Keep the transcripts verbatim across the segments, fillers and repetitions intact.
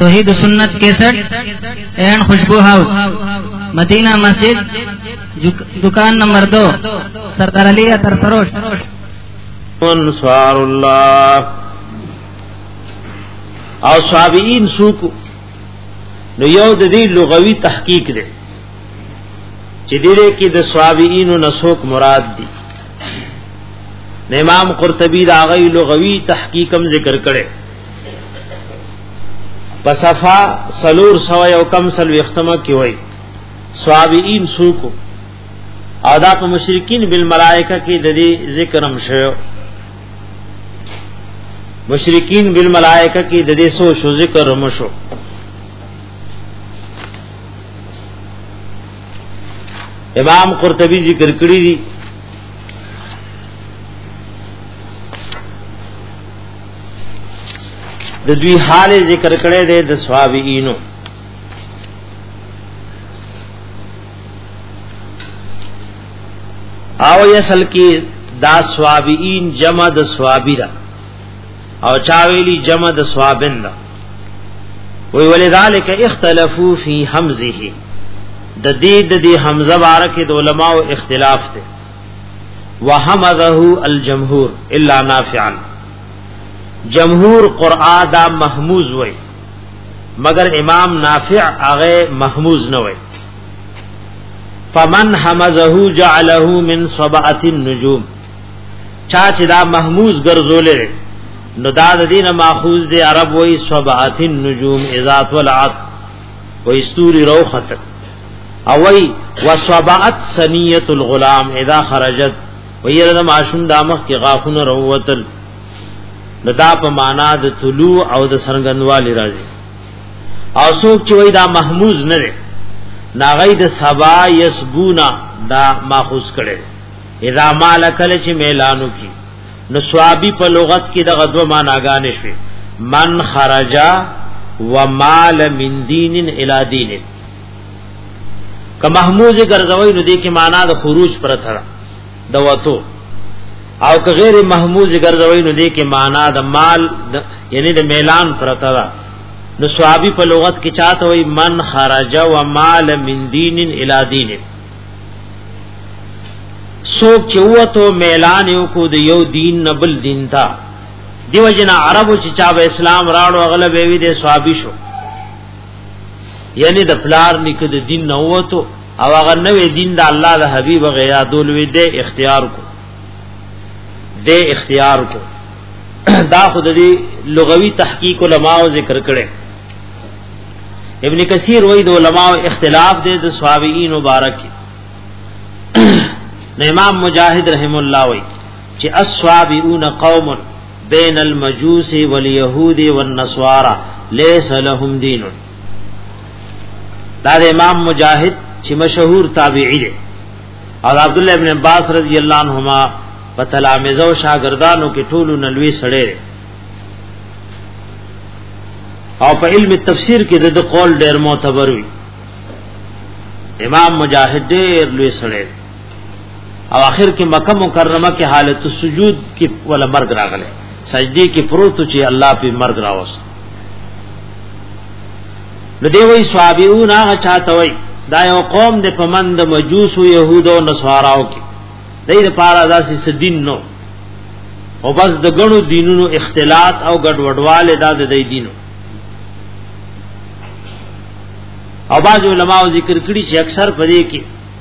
توحید سنت کیسٹ اینڈ خوشبو ہاؤس مدینہ مسجد دکان نمبر دو سردار علی اتر فروش انصار اللہ او صحابین سوکو نو یو د دې لغوي تحقیق دی چې دې کې د صحابین نسوک مراد دي امام قرطبی دا غي لغوي تحقیقم ذکر کړي پسفا سلور سو یو کم سلو اختمه کی وای صحابین سوکو او دا په مشرکین بالملائکه کې د دې ذکر هم شوی مشرکین بالملائکه کې د دې سو شو ذکر هم شو امام قرطبی ذکر کړی دی د دوی حال ذکر کړی دی د صحابینو او اصل کې دا صحابین جمع د صحابیرا او چاویلی جمع د صحابین دا وی ولذالک اختلافو فی حمزه د دې د دې حمزه بارک د علماء اختلاف ته وحمزه الجمهور الا نافعا جمهور قرآن دا محموز وای مگر امام نافع هغه محموز نه وای فمن حمزه جعله من صبعه النجوم چا چې دا محموز ګرځولې نو دا د دینه ماخوذ دی عرب وای صبعه النجوم اذا طلعت وای استوري روخت او وای وصبعت ثنیه الغلام اذا خرجت وای رده معشوم دامخ کې غافونه روتل ندا په معنا د طلوع او د سرګندوالي راځي او څوک چې وای دا محموز نه دی ناغی د سبا یسبونا دا ماخوذ کړي اذا مالکل چې میلانو کی نو ثوابی په لغت کې د غدو معناګانې شوي من خرجا ومال من دین الی دین که محموز ګرځوي نو دې کې معنا د خروج پر تر د وته او که غیر محموز ګرځوي نو دې کې معنا د مال یعنی د میلان پر تر نو ثوابی په لغت کې چاته وي من خرج و مال من دین الی دین سوک چې وته میلان یو کو د یو دین نبل دین تا دیو جنا عربو چې چا به اسلام راړو اغلب وی د ثوابی شو یعنی د پلار نکد دین نو وته او هغه نوې دین د الله د حبیب غیا دول وی د اختیار کو د اختیار کو دا خود دی لغوی تحقیق علماء ذکر کړي ابن کثیر وای د علماء اختلاف دے د صحابین مبارک نو امام مجاہد رحم الله وای چې الصحابون قوم بین المجوس والیهود والنصارى ليس لهم دین دا د امام مجاہد چې مشهور تابعی دی او عبد الله ابن عباس رضی الله عنهما په تلامذه او شاګردانو کې ټولو نلوي سړی او په علم تفسیر کې د قول ډېر معتبر وي امام مجاهد ډېر لوی سړی او اخر کې مکه مکرمه کې حالت السجود کې ولا مرګ راغله سجدي کې پروت چې الله په مرګ راوست نو دی وی صحابیون هغه چاته وي دا یو قوم د پمند مجوس او يهود او نصاراو کې دای د پارا داسې سدین نو او بس د غنو دینونو اختلاط او ګډوډواله د دې دینو او باز علماء ذکر کړي چې اکثر پدې کې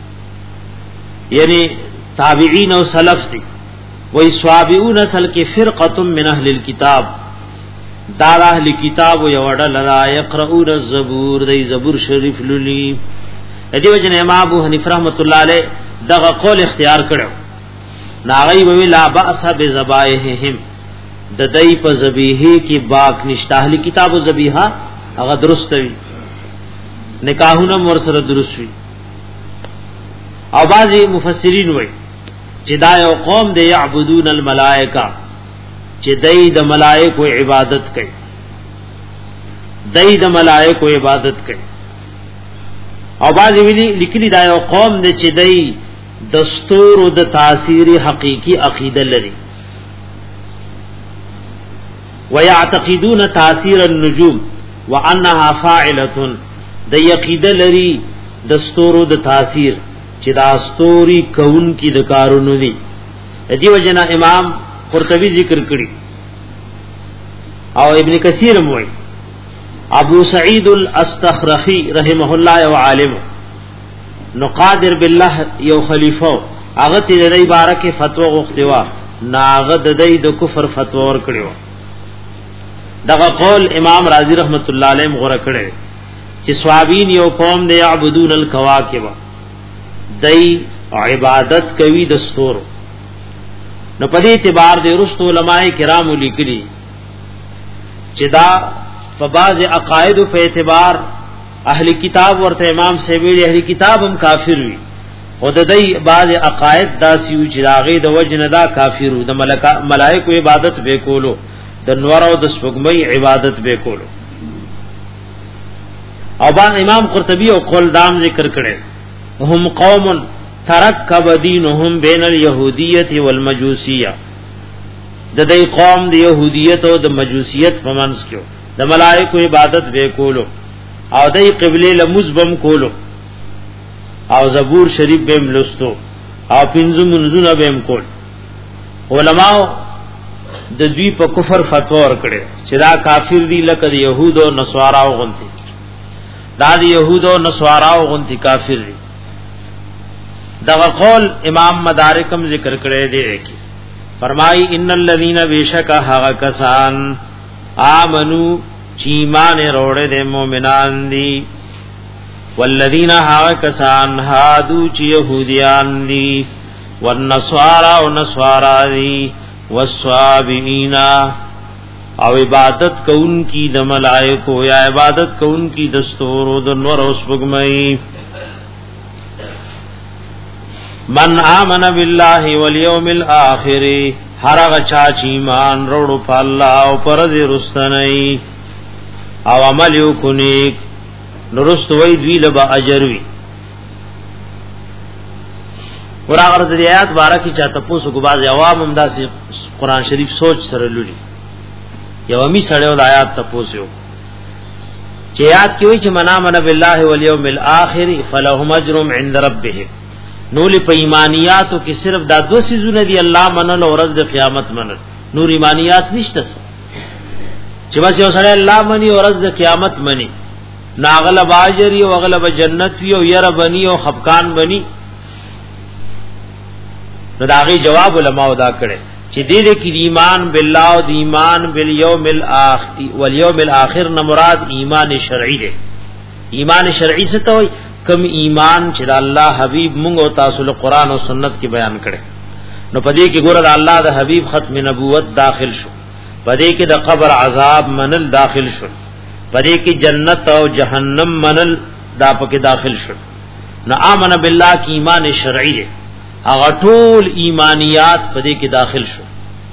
یعنی تابعین او سلف دي وای صحابیون اصل کې فرقه من اهل الكتاب دا اهل کتاب یو ډول لا یقرؤون الزبور دای زبور شریف للی دې وجه امام ابو حنیفه رحمۃ اللہ علیہ دغه قول اختیار کړو ناغي وی لا باس بذبائحهم د دای په ذبیحه کې باک نشته اهل کتاب او ذبیحه هغه درست وي نکاحونه مور سره درست وي او بعضی مفسرین وایي چې دا یو قوم دی یعبدون الملائکه چې دای د ملائکو عبادت کوي دای د ملائکو عبادت کوي او بعضی ویلي لیکلي دا یو قوم دی چې دای دستور او د تاثیر حقيقي عقیده لري ويعتقدون تاثیر النجوم وانها فاعله د یقیده لري دستورو د تاثیر چې دا استوري کون کی د کارونو دي. دی وجنا امام قرطبی ذکر کړی او ابن کثیر موي ابو سعید الاستخرخی رحمه الله او عالم نو قادر بالله یو خلیفہ هغه تی د عبارت فتوا غختوا ناغه د دې د کفر فتوا ور کړو. دغه قول امام رازی رحمت الله علیه غوړه کړي چې صوابین یو قوم دی یعبدون الکواکب دای عبادت کوي د ستورو. نو په دې اعتبار د رسول علماء کرام لیکلي چې دا په بعض عقاید په اعتبار اهل کتاب ورته امام سیوی اهل کتاب هم کافر وي او د دې بعض عقاید داسي چې راغې د وجنه دا کافرو د ملائکه ملائکه عبادت به کولو د نور او د سپګمۍ عبادت به کولو. او با امام قرطبی او قول دام ذکر کړي هم قوم ترکب دینهم بین الیهودیت والمجوسیه د دې قوم د يهودیت او د مجوسیت په منځ کې د ملائکه عبادت به کولو او د قبله لمزبم کولو او زبور شریف به ملستو او پنځه منځونه به کول. علماء د دوی په کفر فتوا ورکړي چې دا کافر دي لکه د يهود او نصارا او غنتي دا د يهود او نصارا او غنتي کافر دي. دا قول امام مدارکم ذکر کړي دي کی فرمای ان الذين بشک هغه کسان امنو چې ایمان وروړي د مؤمنان دي والذین هغه کسان هادو چې يهوديان دي والنصارى او نصارا دي والصابئین او عبادت کون کی د ملائکو یا عبادت کون کی دستور او د نور او سپګمۍ. من آمن بالله والیوم الاخر هرغه چا چې ایمان وروړو په الله او پر ورځ رستنی او عمل وکونی نورست وی دوی لبا اجر وی. قرآن د آیات بارہ کی چاته پوسو کو باز عوام هم داسې قرآن شریف سوچ سره لولي یو می سره د آیات ته پوسو چې آیات کې وی چې منا من بالله والیوم الاخر فلهم اجر عند ربهم نور په ایمانیاتو کې صرف دا دو سيزونه دي الله منل او ورځ د قیامت منل نور ایمانیات نشته چې بس یو سره الله مني او ورځ د قیامت مني ناغلب اجر او اغلب جنت وی او ير بني او خفقان بني. نو داغي جواب علماء ادا کړي چې دې دې کې ایمان بالله او ایمان بالیوم الاخر والیوم الاخر نه مراد ایمان شرعي دی. ایمان شرعي څه ته وایي؟ کم ایمان چې الله حبیب مونږ او تاسو له قران او سنت کې بیان کړي. نو پدې کې ګوره الله د حبیب ختم نبوت داخل شو، پدې کې د قبر عذاب منل داخل شو، پدې کې جنت او جهنم منل دا پکې داخل شو. نو امن بالله کې ایمان شرعي دی، هغه ټول ایمانیات پدې کې داخل شو.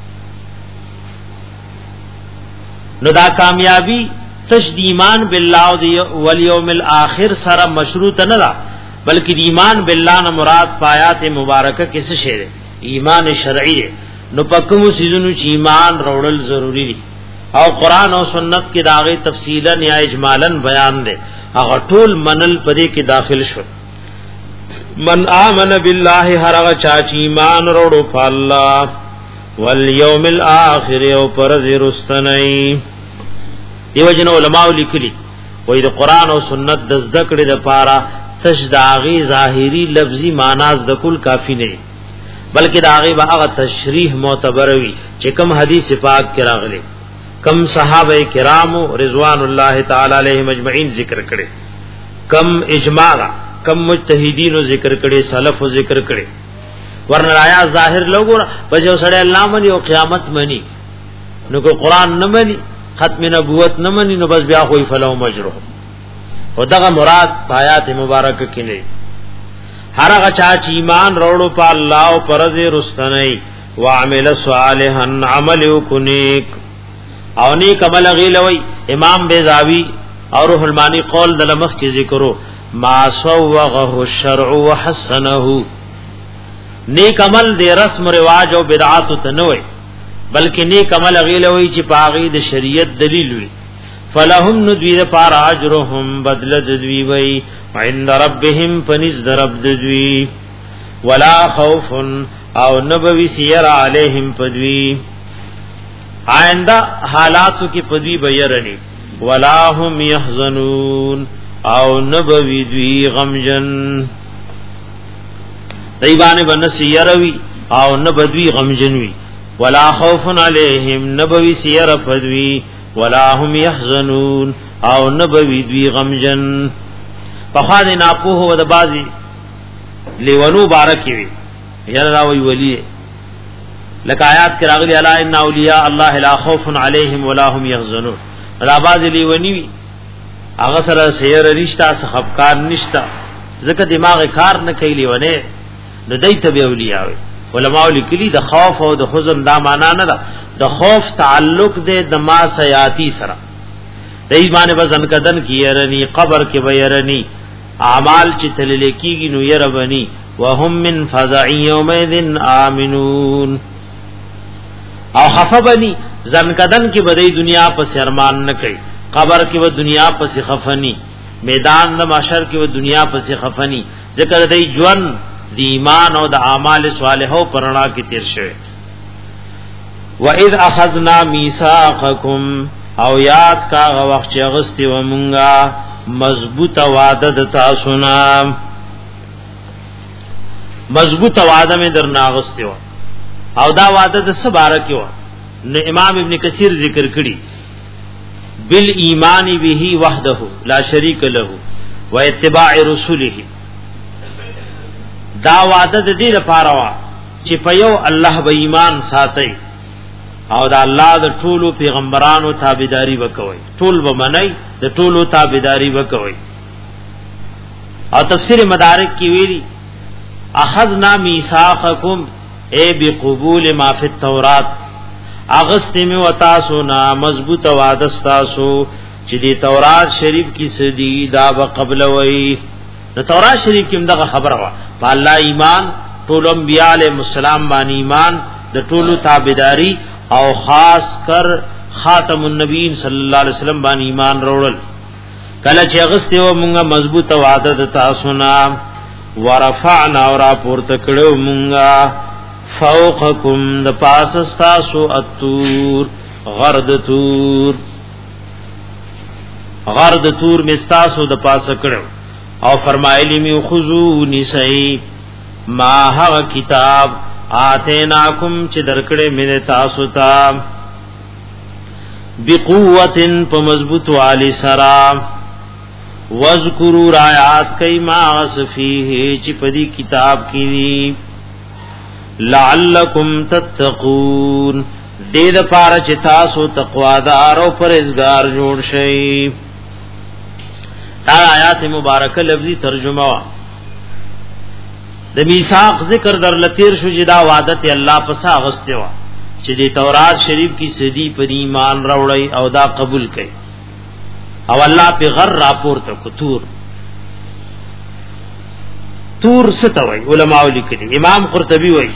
نو دا کامیابی تشد ایمان بالله والیوم الاخر سره مشروط نه ده، بلکې ایمان بالله نه مراد پایات مبارکه کې څه شی دی؟ ایمان شرعي دی. نو پکمو سيزونو چې ایمان وروړل ضروری دي او قران او سنت کې داغه تفصیلا یا اجمالا بیان دي، هغه ټول منل پدې کې داخل شو. من آمن بالله هرغه چا چې ایمان وروړو په الله والیوم الاخر او پرز رستنی. دیو جن علماء لیکلی وې د قران او سنت د زده کړې لپاره تشداغي ظاهری لفظي معنی د کل کافی نه، بلکې داغي هغه تشریح معتبر وي چې کوم حدیث پاک کې راغلي، کم صحابه کرام رضوان الله تعالی علیهم اجمعین ذکر کړي، کم اجماع، کم مجتهدین ذکر کړي، سلف ذکر کړي. ورنه آیا ظاهر لوګو بجو سره الله منی او قیامت منی، نو کو قران نه منی، ختم نبوت نه منی، نو بس بیا خو فلو مجرو. او دغه مراد آیات مبارکه کې نه. هر هغه چا چې ایمان وروړو په الله او پرز رستنی وعمل صالحا عمل وکنیک او نیک عمل غیلوی. امام بیزاوی اور روح المانی قول د لمخ کې ذکرو ما سوغه الشرع وحسنه. نیک عمل د رسم رواج او بدعات ته نه وي، بلکې نیک عمل غیلوی چې پاغي د شریعت دلیل وي. فلهم ندوی پار اجرهم بدل دوی وی عند ربهم فنز رب دوی ولا خوف او نبوی سیر علیہم پدوی آئندہ حالاتو کی پدوی بیرنی ولا هم یحزنون او نبوی دوی غمجن دیبانے بن سیروی او نبوی غمجنوی ولا خوف علیہم نبوی سیر پدوی ولا هم یحزنون او نبوی دوی غمجن پخواد ناپوه و دبازی لیونو بارکی وی یاد راوی ولی لک آیات کر اغلی علی ان اولیاء اللہ لا خوف علیہم ولا هم یحزنون را باز لیونی وی هغه سره سیر رشتہ سخفکار نشتا ځکه دماغ کار نه کوي لیونه نو دایته به اولیاء وی علماء لیکلی د خوف او د حزن دا معنا نه ده د خوف تعلق د دما سیاتی سره د ایمان وزن کدن کیرنی قبر کې ويرنی اعمال چې تلل کیږي نو يربنی وهم من فزع یومئذ آمنون او خفبنی زن کدن کې بدی دنیا په سرمان نه کوي قبر کې و دنیا په خفنی میدان د محشر کې و دنیا په خفنی ذکر دی جون دی ایمان او د اعمال صالحو پرنا کې تیر شوه وَإِذْ أَخَذْنَا مِيثَاقَكُمْ او یاد کا وخت چې غستی و مونږه مضبوط وعده د تاسو نه مضبوط وعده می در ناغستی و او دا وعده د سبارکی و نو امام ابن کثیر ذکر کړي بال ایمان به وحده لا شریک له و اتباع رسوله دا وعده د دې لپاره وا چې په یو الله به ایمان ساتي او دا الله د ټولو پیغمبرانو تابعداري وکوي ټول به منای د ټولو تابعداري وکوي او تفسیر مدارک کی ویلي اخذنا میثاقکم اے بقبول ما فی التورات اغست می وتاسو نا مضبوط وعده تاسو چې دی تورات شریف کی سدی دا به قبل وای د تورات شریف کې دغه خبره وا په الله ایمان ټول انبیاء علیهم السلام باندې ایمان د ټولو تابعداري او خاص کر خاتم النبیین صلی الله علیه وسلم باندې ایمان وروړل کله چې اغسته و مونږه مضبوطه وعده د تاسو نه ورفعنا اور پورته کړو مونږه فوقکم د پاس تاسو اتور غرد تور غرد تور مستاسو د پاس کړو او فرمایلی می خذو نسی ما هغه کتاب آتیناکم چې درکړې مې تاسو ته بقوتن په مضبوط والی سرا واذکروا آیات کای ما اسفیه چې په دې کتاب کې لعلکم تتقون دې د پاره چې تاسو تقوا دار او پرهیزګار جوړ شئ دا آیات مبارکه لفظي ترجمه وا د میثاق ذکر در لتیر شو چې دا وعدت الله پسا غسته وا چې د تورات شریف کی سدی پر ایمان راوړی او دا قبول کړي او الله په غر راپورته کو تور تور ستوي علماء لیکلي امام قرطبي وایي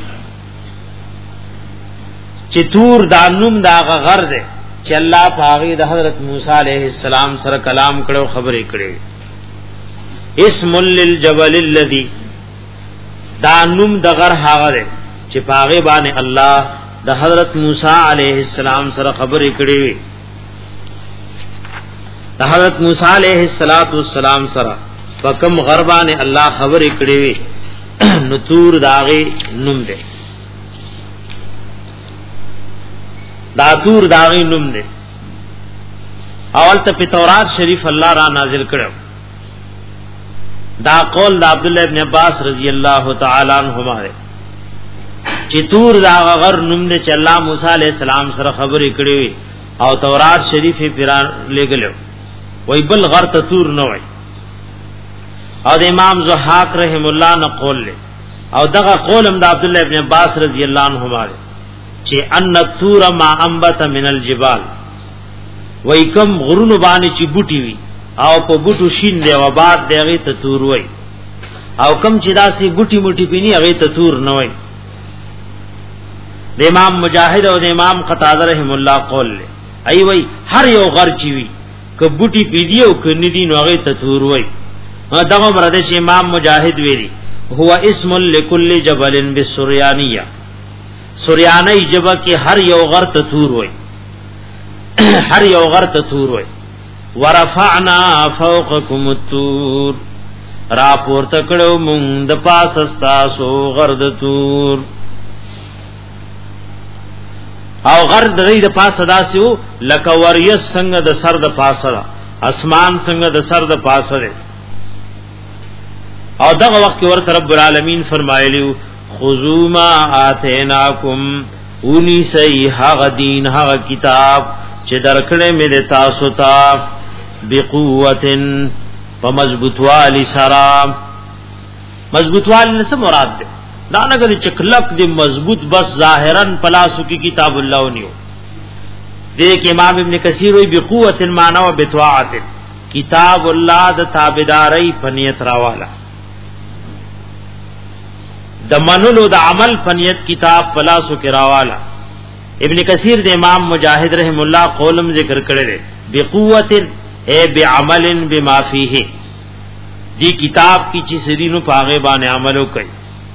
چې تور دا نوم دا غر ده چې الله پاغي د حضرت موسی عليه السلام سره کلام کړو خبرې کړې اسم للجبل الذي دا نوم د غر هغه ده چې پاغي باندې الله د حضرت موسی عليه السلام سره خبرې کړې د حضرت موسی عليه السلام سره پکم غربانه الله خبرې کړې نو تور داغه نوم ده دا تور داغه نوم ده اول ته په تورات شریف الله را نازل کړو دا قول د عبد الله ابن عباس رضی الله تعالی عنہما ہے چې تور دا غر نوم نه چې الله موسی علیہ السلام سره خبرې کړې او تورات شریف پیران لګلو وای بل غر ته تور نه وای او د امام زحاق رحم الله نه قول له او دغه قول هم د عبد الله ابن عباس رضی الله عنهما چې ان التور ما انبت من الجبال وای کوم غرونو باندې چې بوټي وي او په بوټو شین دی او بعد دغه ته تور وای او کم چې داسي بوټي موټي پینی هغه ته تور نه وای د امام مجاهد او د امام قتاده رحم الله قول له ای وای هر یو غر چی وی کبوټي پیډیو کني دي نو هغه ته تور وای دغه مرده چې امام مجاهد ویلي هو اسم لكل جبل بالسريانيه سریانی جبه کې هر یو غر ته تور وای هر یو غر ته تور وای ورفعنا فوقكم الطور را پورته کړو مونږ د پاس تاسو غر د تور او غر د دې د پاسه داسیو لکه وریس څنګه د سر د پاسه اسمان څنګه د سر د پاسه او دغه وخت ورته رب العالمین فرمایلیو خذوا ما آتیناکم اونی سی هغه دین هغه کتاب چې درکړې مې د تاسو ته بقوتن ومضبوطوالی سرا مضبوطوالی څه مراد ده دا نه غلي چکلک دې مضبوط بس ظاهرا پلاسو کی کتاب الله ونیو دې کې امام ابن کثیر وی بقوتن معنی او بتواعت کتاب الله د تابعداري پنیت راواله د منلو د عمل فنیت کتاب پلاسو کې راواله ابن کثیر د امام مجاهد رحم الله قولم ذکر کړی دی بقوت اے بعمل بما فيه دی کتاب کی چې سرینو پاغه باندې عمل وکړي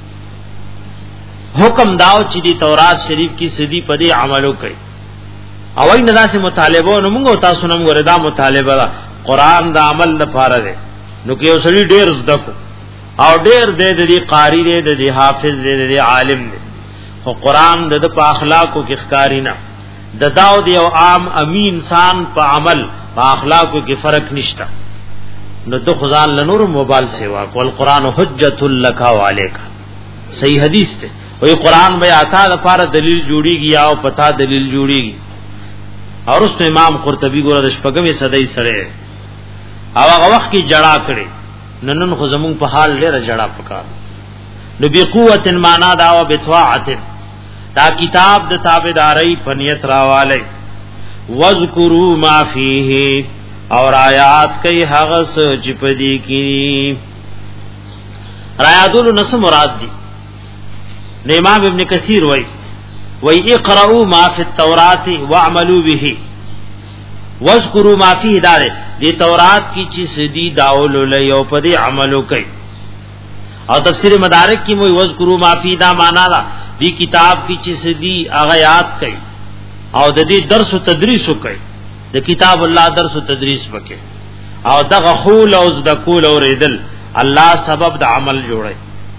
حکم داو چې دی تورات شریف کی سدی پدې عمل وکړي او اې نه داسې مطالبه نو موږ تاسو نن وردا مطالبه قرآن د عمل لپاره دی نو کې اوسړي ډېر زده کو او ډېر دې دې قاری دې دې حافظ دې دې عالم دې خو قران د په اخلاقو کې ښکاری نه د داود یو عام امین انسان په عمل په اخلاقو کې فرق نشته نو د خدای له نور موبایل سیوا کول قران حجت لک و علیک صحیح حدیث ته وی قران به آتا د لپاره دلیل جوړیږي او پتا دلیل جوړیږي اور اس امام قرطبی ګور د شپږمې صدۍ سره او هغه وخت کې جړه کړي ننن خو زمون په حال ډیره جړه پکار نو بی قوت معنا دا او بتواعت دا کتاب د تابعداري پنیت راواله وذکروا ما فیه اور آیات کئی هغه چې پدې کې آیاتونو نس مراد دي امام ابن کثیر وای وای اقرؤوا ما فی التوراۃ واعملوا به واذکروا ما فیه دار دی تورات کی چې سدی داول له یو پدې عملو کوي او تفسیر مدارک کی موي واذکروا ما فی دا معنا دا دی کتاب کی چې سدی آیات کوي او د دې درس او تدریس کوي د کتاب الله درس او تدریس وکي او دغه خول او د کول او ریدل الله سبب د عمل جوړي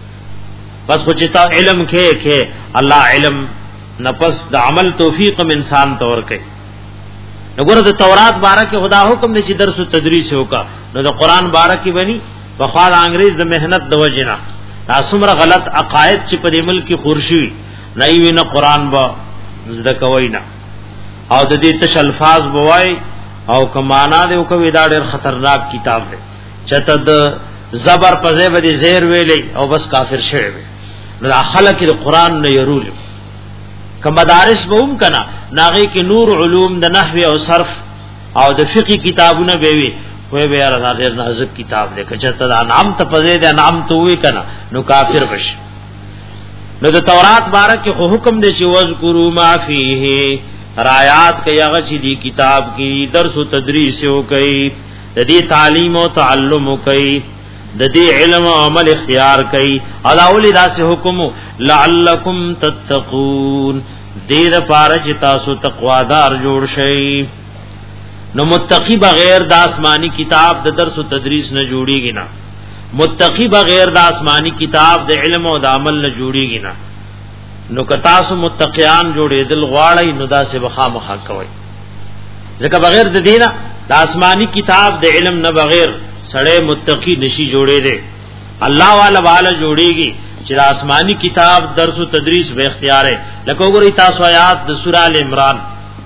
بس خو چې تا علم کې کې الله علم نفس د عمل توفیق من انسان تور کوي وګوره د تورات بارکه خدا حکم دی چې درس او تدریس وکا نو د قران بارکه بني بخواد انګريز د مهنت د وجنه تاسمره غلط عقاید چې په دې ملک خورشي نه وي نه قران با زده کوي نه او د دې تش الفاظ بوای او کمانا دی او کوي دا ډېر خطرناک کتاب دی چته د زبر په ځای باندې زیر ویلې او بس کافر شوی نو خلک د قران نه يرول که مدارس به هم کنا ناغي کې نور علوم د نحو او صرف او د فقه کتابونه به وي خو به یاره ډېر نازک کتاب دی که چته د انعام ته پځې د انعام ته وي کنا نو کافر بشي نو د تورات بارک خو حکم دی چې وذکروا ما فیه رایات کې هغه چې دی کتاب کې درس او تدریس وکي د دې تعلیم او تعلم وکي د دې علم او عمل اختیار کړي الاول داسې حکم لعلکم تتقون دې د پاره چې تاسو تقوادار جوړ شئ نو متقی بغیر د آسمانی کتاب د درس او تدریس نه جوړیږي نه متقی بغیر د آسمانی کتاب د علم او د عمل نه جوړیږي نه نو که تاسو متقیان جوړې دل غواړئ نو داسې بخامخا کوي ځکه بغیر د دینه د آسمانی کتاب د علم نه بغیر سړی متقی نشي جوړې دي الله والا والا جوړيږي چې د آسمانی کتاب درس او تدریس به اختیار ہے لکه وګورئ تاسو آیات د سورہ ال عمران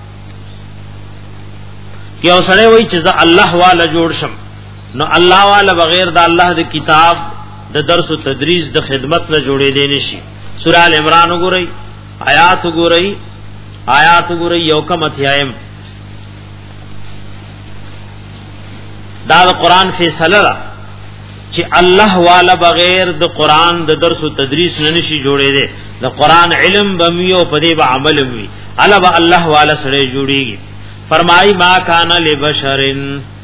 کې او سړی وایي چې الله والا جوړ شم نو الله والا بغیر د الله د کتاب د درس او تدریس د خدمت نه جوړې دي نشي سورہ ال عمران وګورئ آیات وګورئ آیات وګورئ یو کم اتیایم دا د قران فیصله را چې الله والا بغیر د قران د درس او تدریس نه نشي جوړې دي د قران علم بمیو په دې به عمل وي علاوه الله والا سره جوړيږي فرمای ما کان لبشرن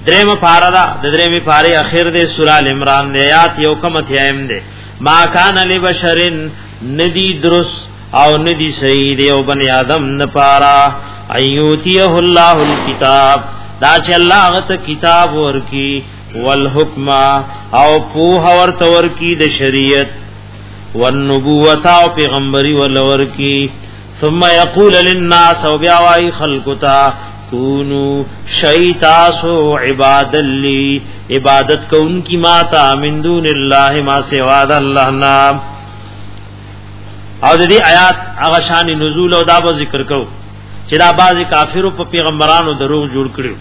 دریم پارا دا دریم پاره اخر دے سورہ ال عمران دے آیات یو کم اتیایم دے ما کان لبشرن ندی درس او ندی سید او بنی آدم نپارا ایوتیہ اللہ الکتاب دا چ اللہ غت کتاب ورکی والحکم او پوہ ورت ورکی د شریعت والنبوت او پیغمبری ولور کی ثم یقول للناس او بیاوای خلقتا کونو شیطاسو عباد لی عبادت کو ان کی ماتا من دون اللہ ما سوا اللہ نام او دی آیات هغه شان نزول او دا به ذکر کو چې دا باز کافرو په پیغمبرانو دروغ جوړ کړو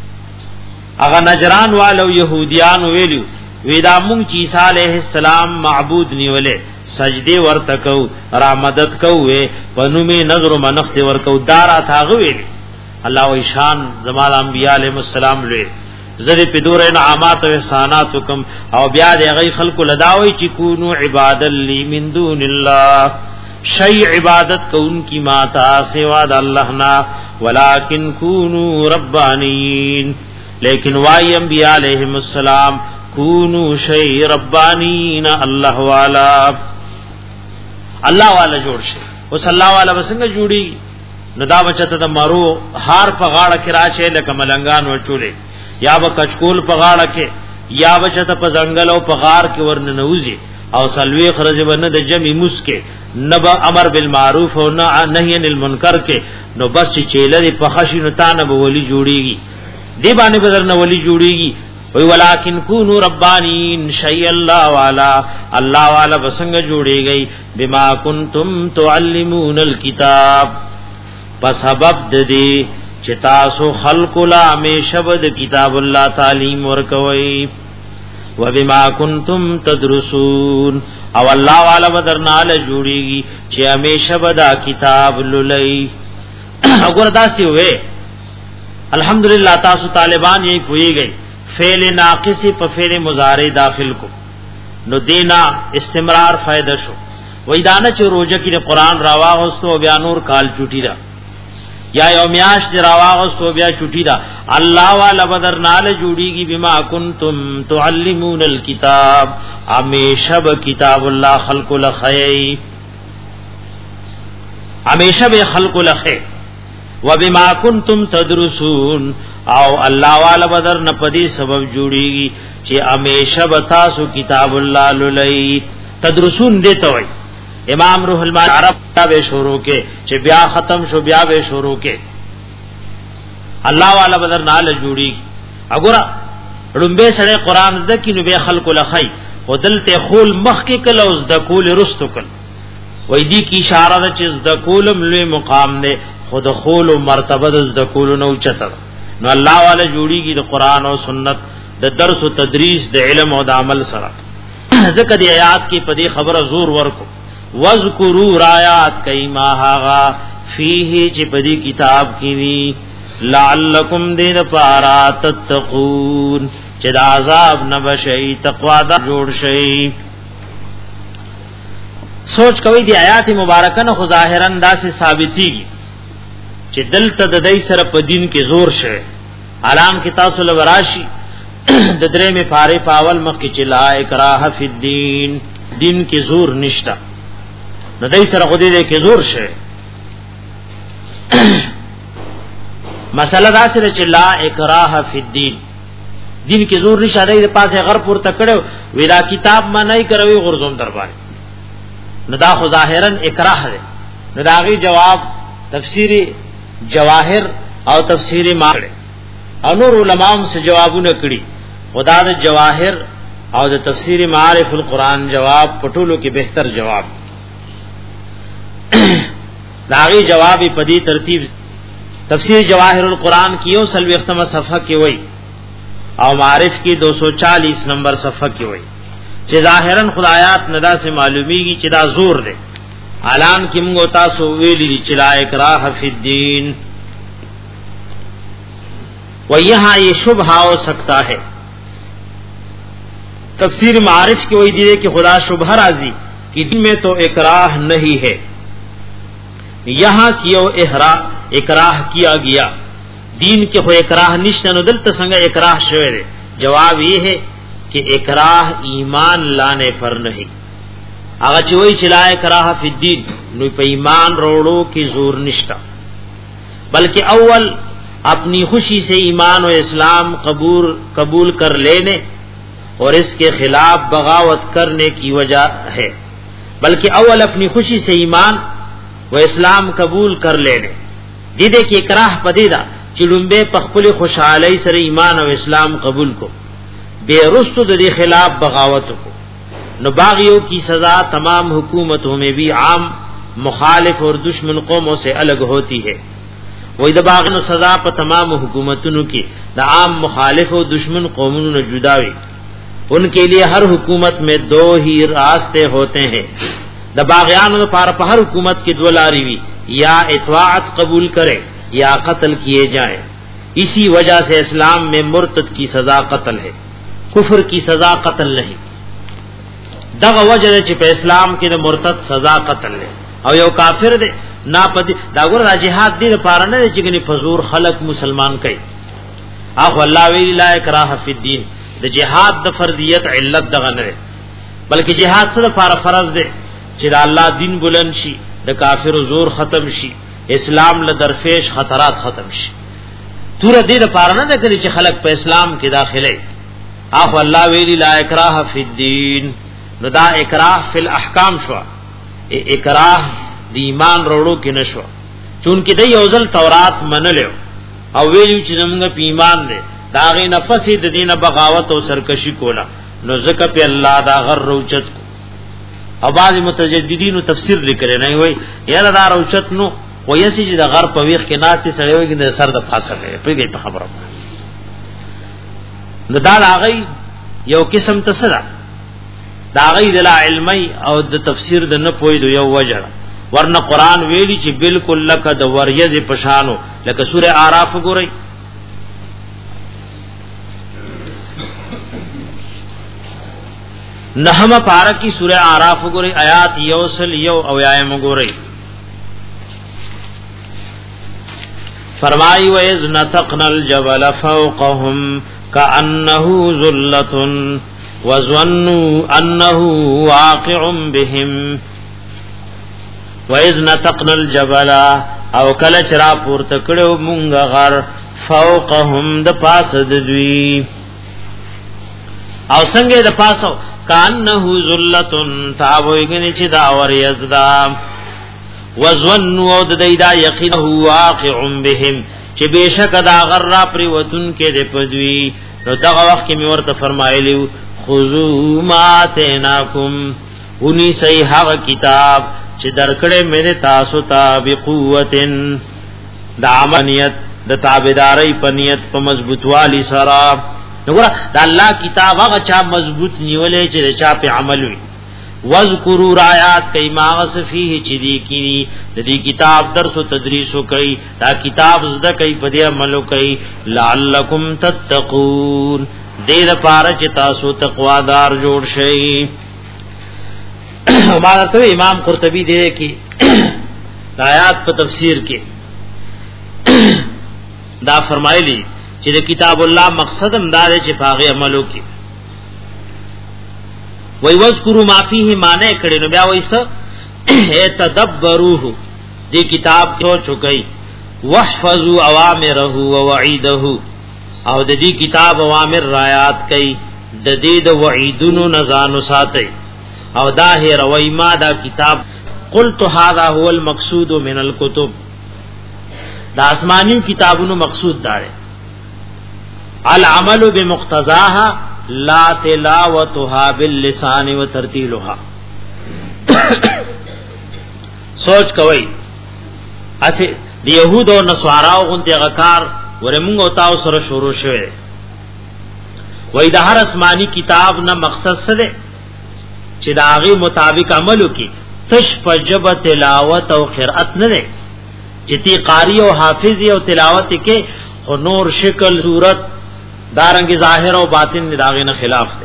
هغه نجران والو يهوديان ویلو ودا مونږ چې عیسی علیہ السلام معبود نیولې سجدي ورته کو را مدد کوې پنومي نظر منخت ورکو دارا تاغه ویلي الله و شان زمال انبیاء علیہ السلام لوی زری په دور انعامات او احسانات حکم او بیا د غی خلق لداوی چې کونو عباد لی من دون الله شی عبادت کو ان کی ماتا سوا د الله نا ولکن کونو ربانین لیکن وای انبیاء علیہ السلام کونو شی ربانین الله والا الله والا جوړ شي او صلی الله علیه وسنګ جوړي ندا بچته د مرو هار په غاړه کې راچې لکه ملنګان ورچولې یا به کچکول په غاړه کې یا بچته په ځنګل او په غار کې ورننوزي او سلوي خرج ونه د جمع مسکه نبا امر بالمعروف او نهي عن المنکر کې نو بس چې چیلې په خشینو تانه به ولي جوړيږي دی باندې بدر نه ولي جوړيږي وی ولکن کونو ربانین شی الله والا الله والا بسنګ جوړيږي بما کنتم تعلمون الكتاب پس سبب د دې چې تاسو خلق لا همیشبد کتاب الله تعلیم ورکوي وبما کنتم تدرسون او الله والا بدرنال جوړيږي چې همیشبد کتاب لولي وګور داسي وې الحمدلله تاسو طالبان یې پويږي فعل ناقص په فعل مضارع داخل کو نو دینا استمرار فائدہ شو وېدانه چې روزه کې قرآن راواغستو بیا نور کال چوټی دا یا یومیاش دی راواغستو بیا چوټی دا الله والا بدر نال جوړیږي بما کنتم تعلمون الكتاب همیشه به کتاب الله خلق لخی همیشه به خلق لخی وبما کنتم تدرسون او الله والا بدر نه پدی سبب جوړیږي چې همیشه به تاسو کتاب الله للی تدرسون دیته وای امام روح المال عرب به شروع کې چې بیا ختم شو بیا به شروع کې الله والا بدر نه جوړیږي وګوره لومبه سره قران زده کینو به خلق لخی ودلته خول مخ کې کله اوس د کول رستو کل وای دی کی اشاره ده چې د کولم لوی مقام نه خود خول او مرتبه د کول نو چتر نو الله والا جوړیږي د قران او سنت د درس او تدریس د علم او د عمل سره ذکر دی آیات کې په دې خبره زور ورکو وذکروا آیات کایما هاغا فیه چې په دې کتاب کې وی لعلکم دین پارا تتقون چې د عذاب نه بشي تقوا دا جوړ شي سوچ کوي دی آیات مبارکه نه ظاهرا داسې ثابتيږي چې دلته د دې سره په دین کې زور شوه علام کې تاسو لوراشي د درې می فارې پاول مخ کې چې لا اکراه فی الدین دین کې زور نشتا د دې سره خو دې کې زور شوه مسله دا سره چې لا اکراه فی الدین دین کې زور نشته د پاسه غر پور تکړو ویلا کتاب ما نه کوي غرزوم در باندې نو دا خو ظاهرا اکراه ده نو داغي جواب تفسیری جواهر او تفسیر ماړه او نور علماء سے جوابونه کړي خدا د جواهر او د تفسیر معارف القرآن جواب پټولو کې بهتر جواب داغي جوابي په دې ترتیب تفسیر جواهر القرآن کیو سلوی ختمه صفحه کې وای او معارف کی دو سو چالیس نمبر صفحه کې وای چې ظاهرا خدایات ندا سے معلومیږي چې دا زور دی اعلان کی منگو تاسو ویلی چلا اکراہ فی الدین و یہاں یہ شبہ ہو سکتا ہے تفسیر معارف کی وہی دیدے کہ خدا شبہ راضی کہ دین میں تو اکراہ نہیں ہے یہاں کیو احرا اکراہ کیا گیا دین کې خو اکراه نشته، نو دلته څنګه اکراه شوی دی؟ جواب یہ ہے کہ اکراه ایمان لانے پر نہیں. هغه چې وایي چې لا اکراه فی الدین، نو په ایمان وروړو کې زور نشتا، بلکہ اول اپنی خوشی سے ایمان و اسلام قبول قبول کر لینے اور اس کے خلاف بغاوت کرنے کی وجہ ہے. بلکہ اول اپنی خوشی سے ایمان و اسلام قبول کر لینے دی دے کی اکراہ پدیدہ چلمبے پخپل خوشحالی سر ایمان و اسلام قبول کو بے رستو دی خلاف بغاوت کو. نو باغیوں کی سزا تمام حکومتوں میں بھی عام مخالف اور دشمن قوموں سے الگ ہوتی ہے. وہی دا باغ نو سزا پا تمام حکومتوں کی دا عام مخالف و دشمن قوموں نے جداوی. ان کے لیے ہر حکومت میں دو ہی راستے ہوتے ہیں. دا باغیان دا پار پا ہر حکومت کی دو لاری وی، یا اطاعت قبول کرے یا قتل کیے جائیں. اسی وجہ سے اسلام میں مرتد کی سزا قتل ہے، کفر کی سزا قتل نہیں. دغه وجہ چې په اسلام کې د مرتد سزا قتل ہے او یو کافر دی نا پدی دا ګور جهاد دی لپاره نه چې ګني فزور خلق مسلمان کوي. اخو الله وی لا اکراه فی الدین، د جهاد د فرضیت علت دغه نه، بلکې جهاد سره لپاره فرض دی چې د الله دین بلند شي، د کافر زور ختم شي، اسلام له درفیش خطرات ختم شي. تور دې لپاره نه کوي چې خلق په اسلام کې داخله. اخو الله وی لا اکراه فی الدین، نو دا اکراه فی الاحکام شو، اکراه دی ایمان وروړو کې نشو. چونکه د یوزل تورات منلو او ویلو چې موږ په ایمان دي دا غي نفس د دینه بغاوت او سرکشی کولا، نو زکه په الله دا غر روچت کو. او بعض متجددین تفسیر لیکره نه وای یاره دا روچت نو وایسي چې د غر په ویخ کې ناتې سړی وي د سر د فاصله پیږي په خبره. نو دا هغه یو قسم تسلا دا غي د علمي او د تفسیر د نه پوي یو وجه، ورنه قران ویلی چې بالکل لک د وریز پشانو، لکه سوره اعراف ګورئ نحمه پارا کی سوره اعراف ګورئ آیات یوصل یو او یایم ګورئ. فرمای و اذ نتقنا الجبل فوقهم كانه ذلة وظنوا انه واقع بهم. وَإِذْ نَتَقْنَا الْجَبَلَ او کله چرا پورته کړو مونږ غر فوقهم د پاسه د دوی، او څنګه د پاسه کانه ذلتن تاویګنی چې دا اور یزدا وظنوا د دیدا یقینه واقع بهم چې بشک دا غر را پر وتون کې د پدوی. نو دغه وخت کې می ورته فرمایلیو خذوا ما تناکم انی صحیح هغه کتاب چې درکړې مې تاسو ته بقوتن د عملیت د تابعداري پنیت په مضبوطوالي سره. وګوره د الله کتاب هغه چا مضبوط نیولې چې چا په عمل وي. واذکروا آیات کایما غسفیه چې دی کی د دې کتاب درس او تدریس کوي، دا کتاب زده کوي په دې عملو کوي. لعلکم تتقون دې لپاره چې تاسو تقوا دار جوړ شئ. ہمارا تو امام قرطبی دے کی آیات په تفسیر کې دا فرمایلی چې د کتاب الله مقصد هم دا دی چې پاغه عملو کې وای وذکروا ما فیه معنی کړي. نو بیا وایسه تدبروه دې کتاب کې او چوکي واحفظوا اوامره ووعیده او د دې کتاب اوامر رعایت کړي، د دې د وعیدونو نزان ساتي او دا هي روي ما دا کتاب. قلت هذا هو المقصود من الكتب، دا آسمانی کتابونو مقصود دار العمل بمقتضاها لا تلاوتها باللسان وترتيلها. سوچ کوي اته د يهود او نصاراو غونته غکار ورمنګ او تاسو سره شروع شوه. وای د هر آسمانی کتاب نه مقصد څه دی چې دا غي مطابق عملو کی تش پجب تلاوت او قرأت نه نه چې تی قاری او حافظ او تلاوت کې او نور شکل صورت دارنګ ظاهر او باطن نه داغه نه خلاف ده.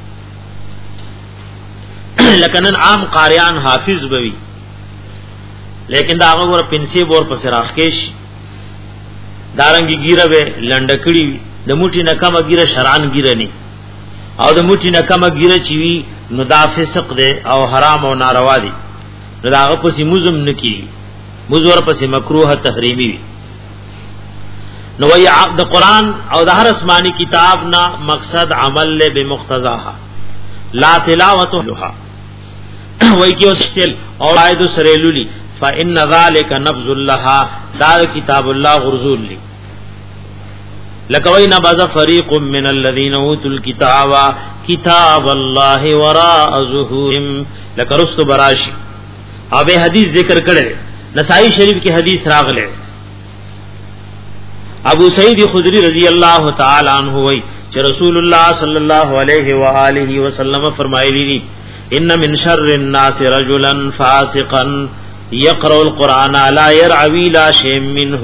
لکن عام قاریان حافظ بوي لیکن دا هغه ور پنسي بور پر سراخ کېش دارنګي ګیره به لنډکړي د موټي نه کمه ګیره شرعن ګیره نه او د موټي نه کمه ګیره چې وی نو دا فسق ده او حرام او ناروا دي نو داغه پسې مزم نکی مزور پسې مکروه تحریمی وی نو وی د قران او د هر آسمانی کتاب نا مقصد عمل له بمقتضاها لا تلاوتها وی کی اوستل او آیت سریلولی فان ذلک نبذ لها دا کتاب الله غرزول لی لکوی نبذ فریق من الذین اوتوا الكتاب کتاب الله وراء ظهورهم لکرست براشی او به حدیث ذکر کړي نسائی شریف کی حدیث راغله ابو سعید خدری رضی اللہ تعالی عنہ وی کہ رسول اللہ صلی اللہ علیہ وآلہ وسلم فرمایلی دی ان من شر الناس رجلا فاسقا يقرأ القرآن لا يرعوي لا شيء منه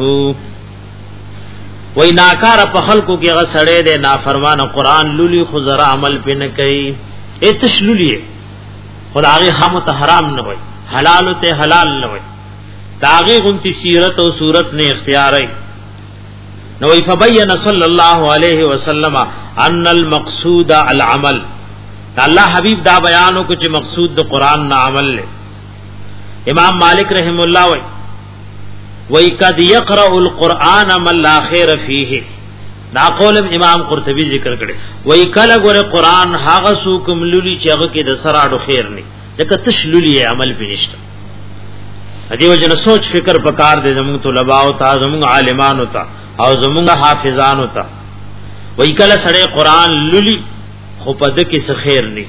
وی ناکار په خلقو کې غسړې دے نافرمان قرآن لولي خزر عمل پې نه کوي اتش لولي خدای هم ته حرام نه وي حلال ته حلال نه وي داغه غنتی سیرت او صورت نے اختیار ہے نو فبین صلی اللہ علیہ وسلم ان المقصود العمل اللہ حبیب دا بیانو کچھ مقصود دا قرآن نا عمل لے امام مالک رحم اللہ وی وی قد یقرأ القرآن من لا خیر فیہ دا قول امام قرطبی ذکر کرے وی کلگ ور قرآن حاغ سوکم لولی چاگ کی دا سراڈو خیر نہیں جکا تش لولی ہے عمل پی نشتا دیو جن سوچ فکر پکار دے زمون طلباء تا زمون عالمان تا او زمونږ حافظانو ته وای کله سره قران لولي خو پد کې څه خیر نه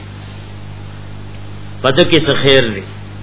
پد کې څه خیر نه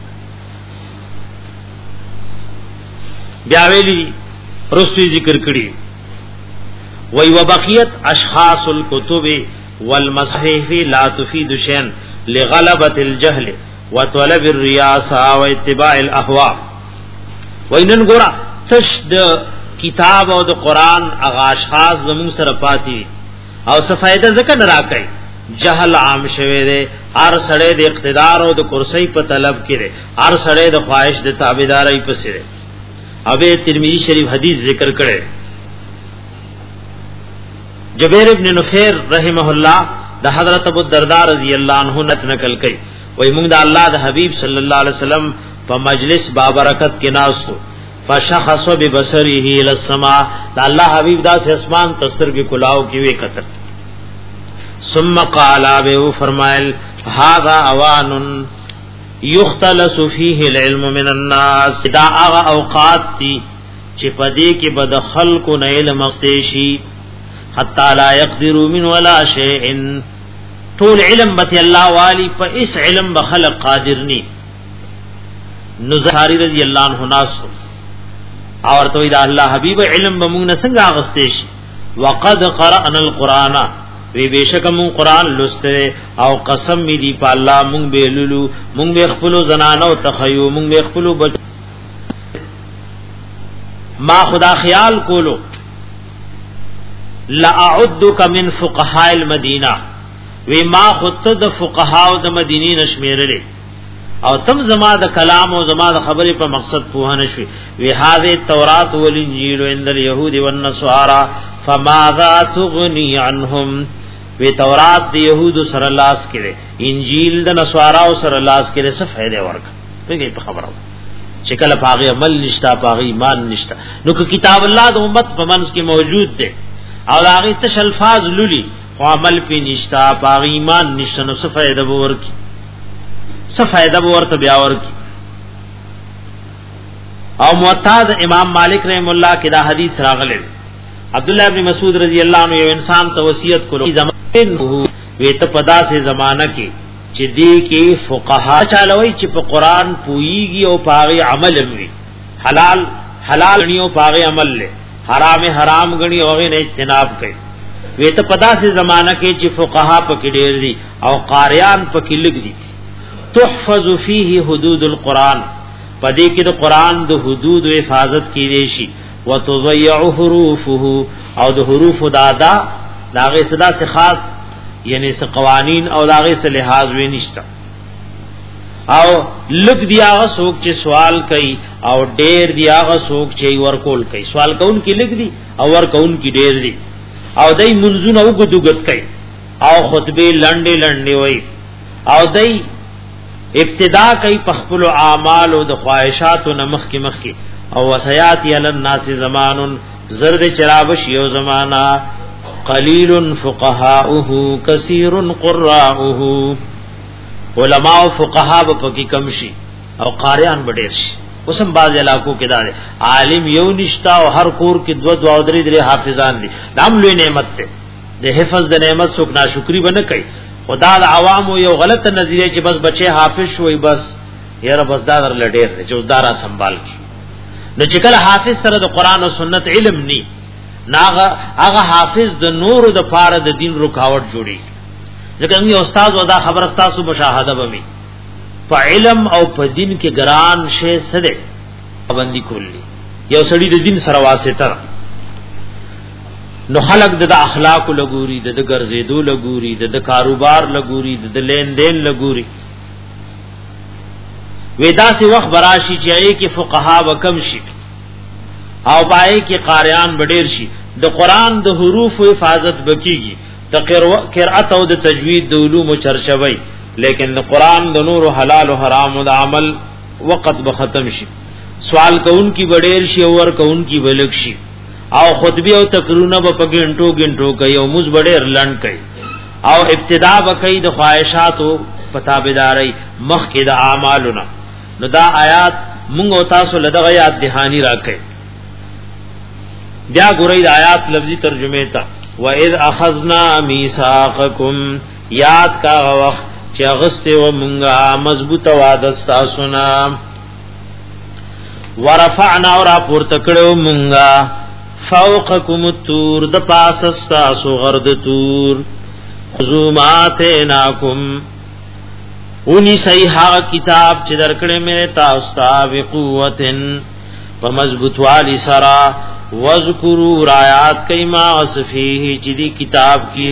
بیا ویلي رسوي ذکر کړي وای وبقیت اشخاص الكتب والمصحف لا تفيد شيئا لغلبة الجهل وطلب الرياسة واتباع الاهواء وینن ګورا تشد کتاب او د قران اغاش خاص زمون سره پاتی او څه فائدہ ځکه نه راکای جهل عام شوه دے هر سړی د اقتدار او د کرسی په طلب کړي هر سړی د خواهش د تابعداري په سره ابه ترمذی شریف حدیث ذکر کړي جبیر ابن نفیر رحمه الله د حضرت ابو الدرداء رضی الله عنه نقل کړي وای موږ د الله د حبیب صلی الله علیه وسلم په مجلس بابرکت کې ناسو فشخص ببصره الى السماء الله حبیب دا اسمان تصر کی کلاو کی وی قطر ثم قال ابو فرمائل هذا اوان يختلس فيه العلم من الناس دا هغه اوقات دي چې پدې کې بد خلق نه علم استشي حتا لا يقدروا من ولا شيء طول علم بته الله والی په اس علم بخلق قادر ني نزاری رضی الله عنه ناس اور تو دا الله حبیب علم بمون څنګه اغستې شي وقد قرانا القران وی بشک مون قران لسته او قسم می دی په الله مون به لولو مون به خپل زنانو تخیو مون به خپل بچ ما خدا خیال کولو لا اعدک من فقهاء المدینه وی ما خود د فقهاء د مدینه نشمیرلې او تم زما د کلام او زما د خبرې په مقصد پوه نشوي وی هذه التوراۃ والانجیل عند اليهود والنصارى فماذا تغني عنهم وی تورات د يهود سره لاس کړي انجیل د نصارا سره لاس کړي څه فائدې ورک دغه په خبره چې کله پاغه عمل نشتا پاغه ایمان نشتا نو که کتاب الله د امت په منځ کې موجود دی او هغه تش الفاظ لولي خو عمل په نشتا پاغه ایمان نشته نو څه فائدې ورک څه فائدہ ورته بیا ورکی او معتاد امام مالک رحم الله کې دا حدیث راغلی عبد الله ابن مسعود رضی الله عنه یو انسان ته وصیت کړو زمانه وی ته پدا سے زمانہ کې چې دی کې فقها چالوي چې په قران پوئږي او پاغي عمل وي حلال حلال غني او پاغي عمل له حرام حرام غني او نه اجتناب کوي وی ته پدا سے زمانہ کې چې فقها پکې ډېر دي او قاریان پکې لګ دي تحفظ فيه حدود القرآن پدې کې د قرآن د حدود او حفاظت کې دي شي وتضيع حروفه او د حروف دادا داغه صدا سے خاص یعنی س قوانین او داغه سے لحاظ وی نشتا او لګ دی هغه څوک چې سوال کوي او ډېر دی هغه څوک چې ورکول کوي. سوال کون کې لګ دی او ورکون کې ډېر دی. او دای منځونه وګدوګت کوي او خطبه لنډې لنډې وای او دای ابتدا کوي په خپل اعمال او د خواهشات او نمخ کې مخ کې او وصیات یل الناس زمان زرد چرابش یو زمانہ قلیل فقهاؤه کثیر قراؤه. علماء او فقها په کې کم شي او قاریان ډېر شي. اوسم باز علاقو کې دا عالم یو نشتا او هر کور کې دو دو او درې درې حافظان دي. دام لوی نعمت ته د حفظ د نعمت څوک ناشکری بنه کوي. خدا د عوام یو غلط نظریه چې بس بچي حافظ شوي بس یاره بس دا در لډېر چې اوسدارا سنبال کی. نو چې کله حافظ سره د قران او سنت علم ني ناغه هغه حافظ د نور د پاره د دین رکاوټ جوړي. ځکه موږ استاد ودا خبر استاسو مشاهده بمي په علم او په دین کې ګران شی سره پابندي کولی. یو سړی د دین سره واسطه نو خلق د اخلاق لګوري د ګرځېدو لګوري د کاروبار لګوري د لین دین لګوري. ودا سي وخت براشي چې ای کې فقها وکم شي او پای کې قاریان بډیر شي. د قران د حروف حفاظت بکیږي د قرأت او د تجوید د علوم چرچوي. لیکن د قران د نور او حلال او حرام او د عمل وقت به ختم شي. سوال کون کی بډیر شي او ور کون کی بلک شي او خطبه او تقریرونه په غنټو غنټو کوي او موږ بډیر لند کوي او ابتدا وکي د خواهشات او پتابداري مخ کې د اعمالونه. نو دا آیات موږ او تاسو لدغه یاد دهانی راکې. بیا ګورئ د آیات لفظي ترجمه ته وَإِذْ أَخَذْنَا مِيثَاقَكُمْ یاد کا وخت چې اغسته و مونږه مضبوطه وعده تاسو نه ورفعنا اور پورته کړو مونږه فوقکم الطور د پاس تاسو غرد تور خذوماتناکم ونی صحیح کتاب چې درکړې مې تاسو ته بقوتن په مضبوط والی سرا وذکروا آیات کایما وصفیه چې دی کتاب کی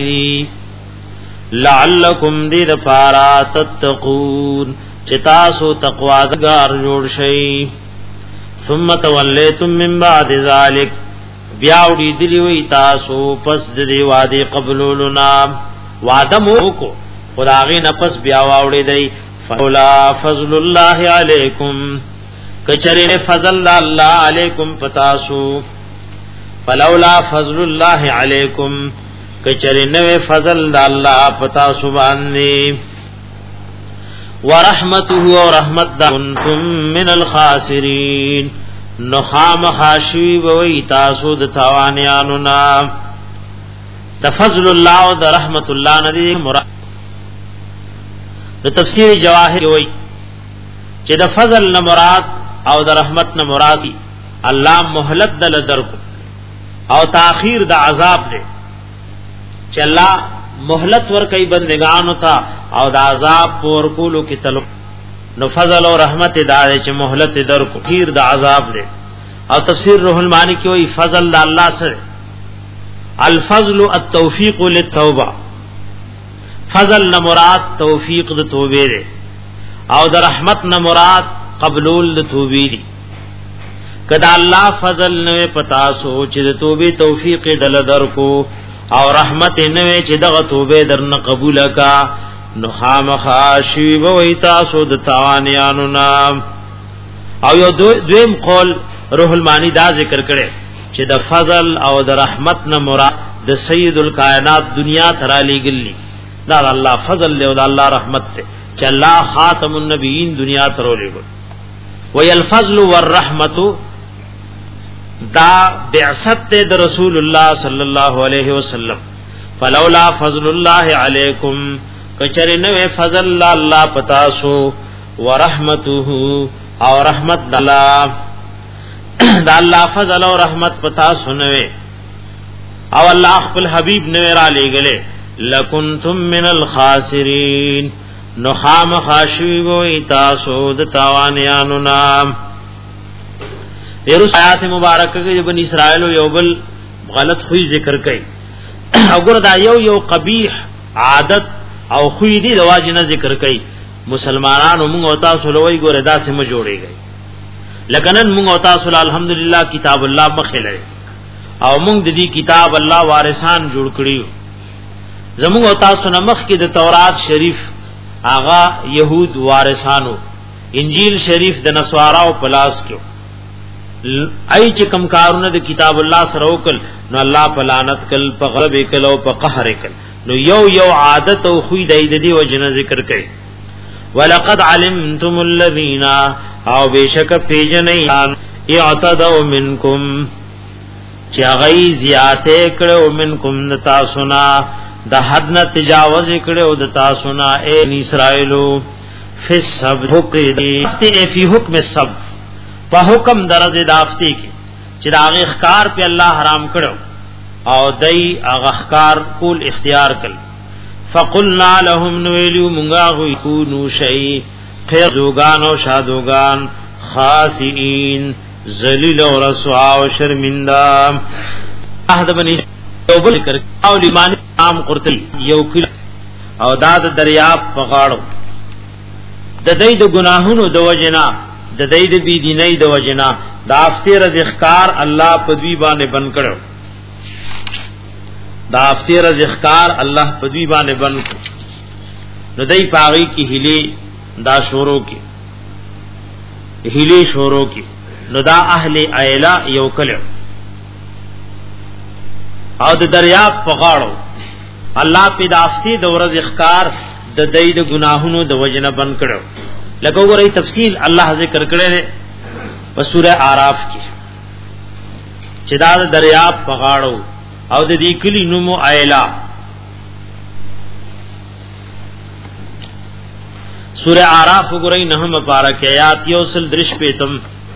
لعلکم دید پارا تتقون چتاسو تقوادگار جوړ شئ. ثم تولیتم من بعد ذلک بیاوڑی دلی وی تاسو پس دی وعده قبولنا وعده مو کو خداغی نفس بیاوڑی دی. فولا فضل اللہ علیکم کچرین فضل اللہ علیکم پتاسو فلولا فضل اللہ علیکم کچرین فضل اللہ پتاسو باندی ورحمته ورحمت دا کنتم من الخاسرین نخام خاشوی بوئی تاسو د تاوانیانو نا. دا فضل اللہ و دا رحمت اللہ ندی مراد دا تفسیر جواہر ہوئی چه دا فضل نمراد او دا رحمت نمراد اللہ محلت دل درکو او تاخیر دا عذاب دے چه اللہ محلت ور کئی بندگانو تا او دا عذاب پور کولو کی تلو. نو فضل و رحمت دا دے چه محلت درکو خیر دا عذاب دے. او تفسیر روح المانی کی وئی فضل دا اللہ سر الفضل التوفیق للتوبہ فضل نمراد توفیق دا توبے دے او دا رحمت نمراد قبلول دا توبی دی. کدا اللہ فضل نوے پتاسو چه دا توبے توفیق دل درکو او رحمت نوے چه دا توبے درن قبول کا نو خامخا شوی بوئی تاسو دا تاوانیانو نام. او یو دویم قول روح المانی دا ذکر کرے چه دا فضل او دا رحمت نا مراد دا سید الکائنات دنیا ترالی گلی دا, دا اللہ فضل لے و دا اللہ رحمت تے چه اللہ خاتم النبیین دنیا ترولی گل. وی الفضل والرحمت دا بعثت تے دا رسول اللہ صلی اللہ علیہ وسلم. فلولا فضل اللہ علیکم کچری نوے فضل اللہ پتاسو ورحمته او رحمت اللہ دا اللہ فضل او رحمت پتاسو نوے او اللہ خپل حبیب نوے را لے گلے لکنتم من الخاسرین نخام خاشوی گوئی تاسو دتاوانیانو نام. دیروس آیات مبارکہ کے بنی اسرائیل و یوبل غلط خوی ذکر کئی اگر دا یو یو قبیح عادت او خوی دی دواجنہ ذکر کئی مسلمانانو موږ او تاسو لوی ګوره داسې م جوړیږي لکنن موږ او تاسو الحمدلله کتاب الله مخله او موږ د دې کتاب الله وارثان جوړ کړیو زموږ او تاسو نه مخ کې د تورات شریف آغا يهود وارثانو انجیل شریف د نسواراو پلاس کې ای چې کم کارونه د کتاب الله سره وکړ نو الله په لعنت کل په غضب کل او په قهر کل نو یو یو عادت او خوې د دې وجنه ذکر کړي ولقد علمتم الذين او بشک پیجنې اعتدوا منکم چې غي زیاته کړو منکم تاسو نه د حد نه تجاوز کړو د تاسو نه اے اسرائیلو فی السب حکم فی حکم السب په حکم درجه دافتی کې چې دا اخکار په الله حرام کړو او دای هغه اخکار کول اختیار کړ فقلنا لهم نویلو مونږه غو کونو شی خیر زوغان او شادوغان خاسئین ذلیل او رسوا او شرمنده احد بنی او بل کر او لیمان نام قرطی یو کل او داد دریاب په غاړو د دې د ګناهونو د وجنا د دې د بی دیني د وجنا د افطیر د اخکار الله په دوی باندې بن کړو د افطیر د اخکار الله په دوی باندې بن کړو نو دای پاغي کی هلی دا شورو کی هلی شورو کی نو دا اهل ایلا یو کلو او د دریاب په غاړو الله په دافتی د ورځ اخکار د دای د ګناهونو د وجنه بن کړو لکه وګورئ تفصیل الله ذکر کړی دی په سوره اعراف کې چې دا د دریاب په غاړو او د دې کلی نومو ایلا سوره اعراف وګورئ نهم مبارک آیات یو سل درش پیتم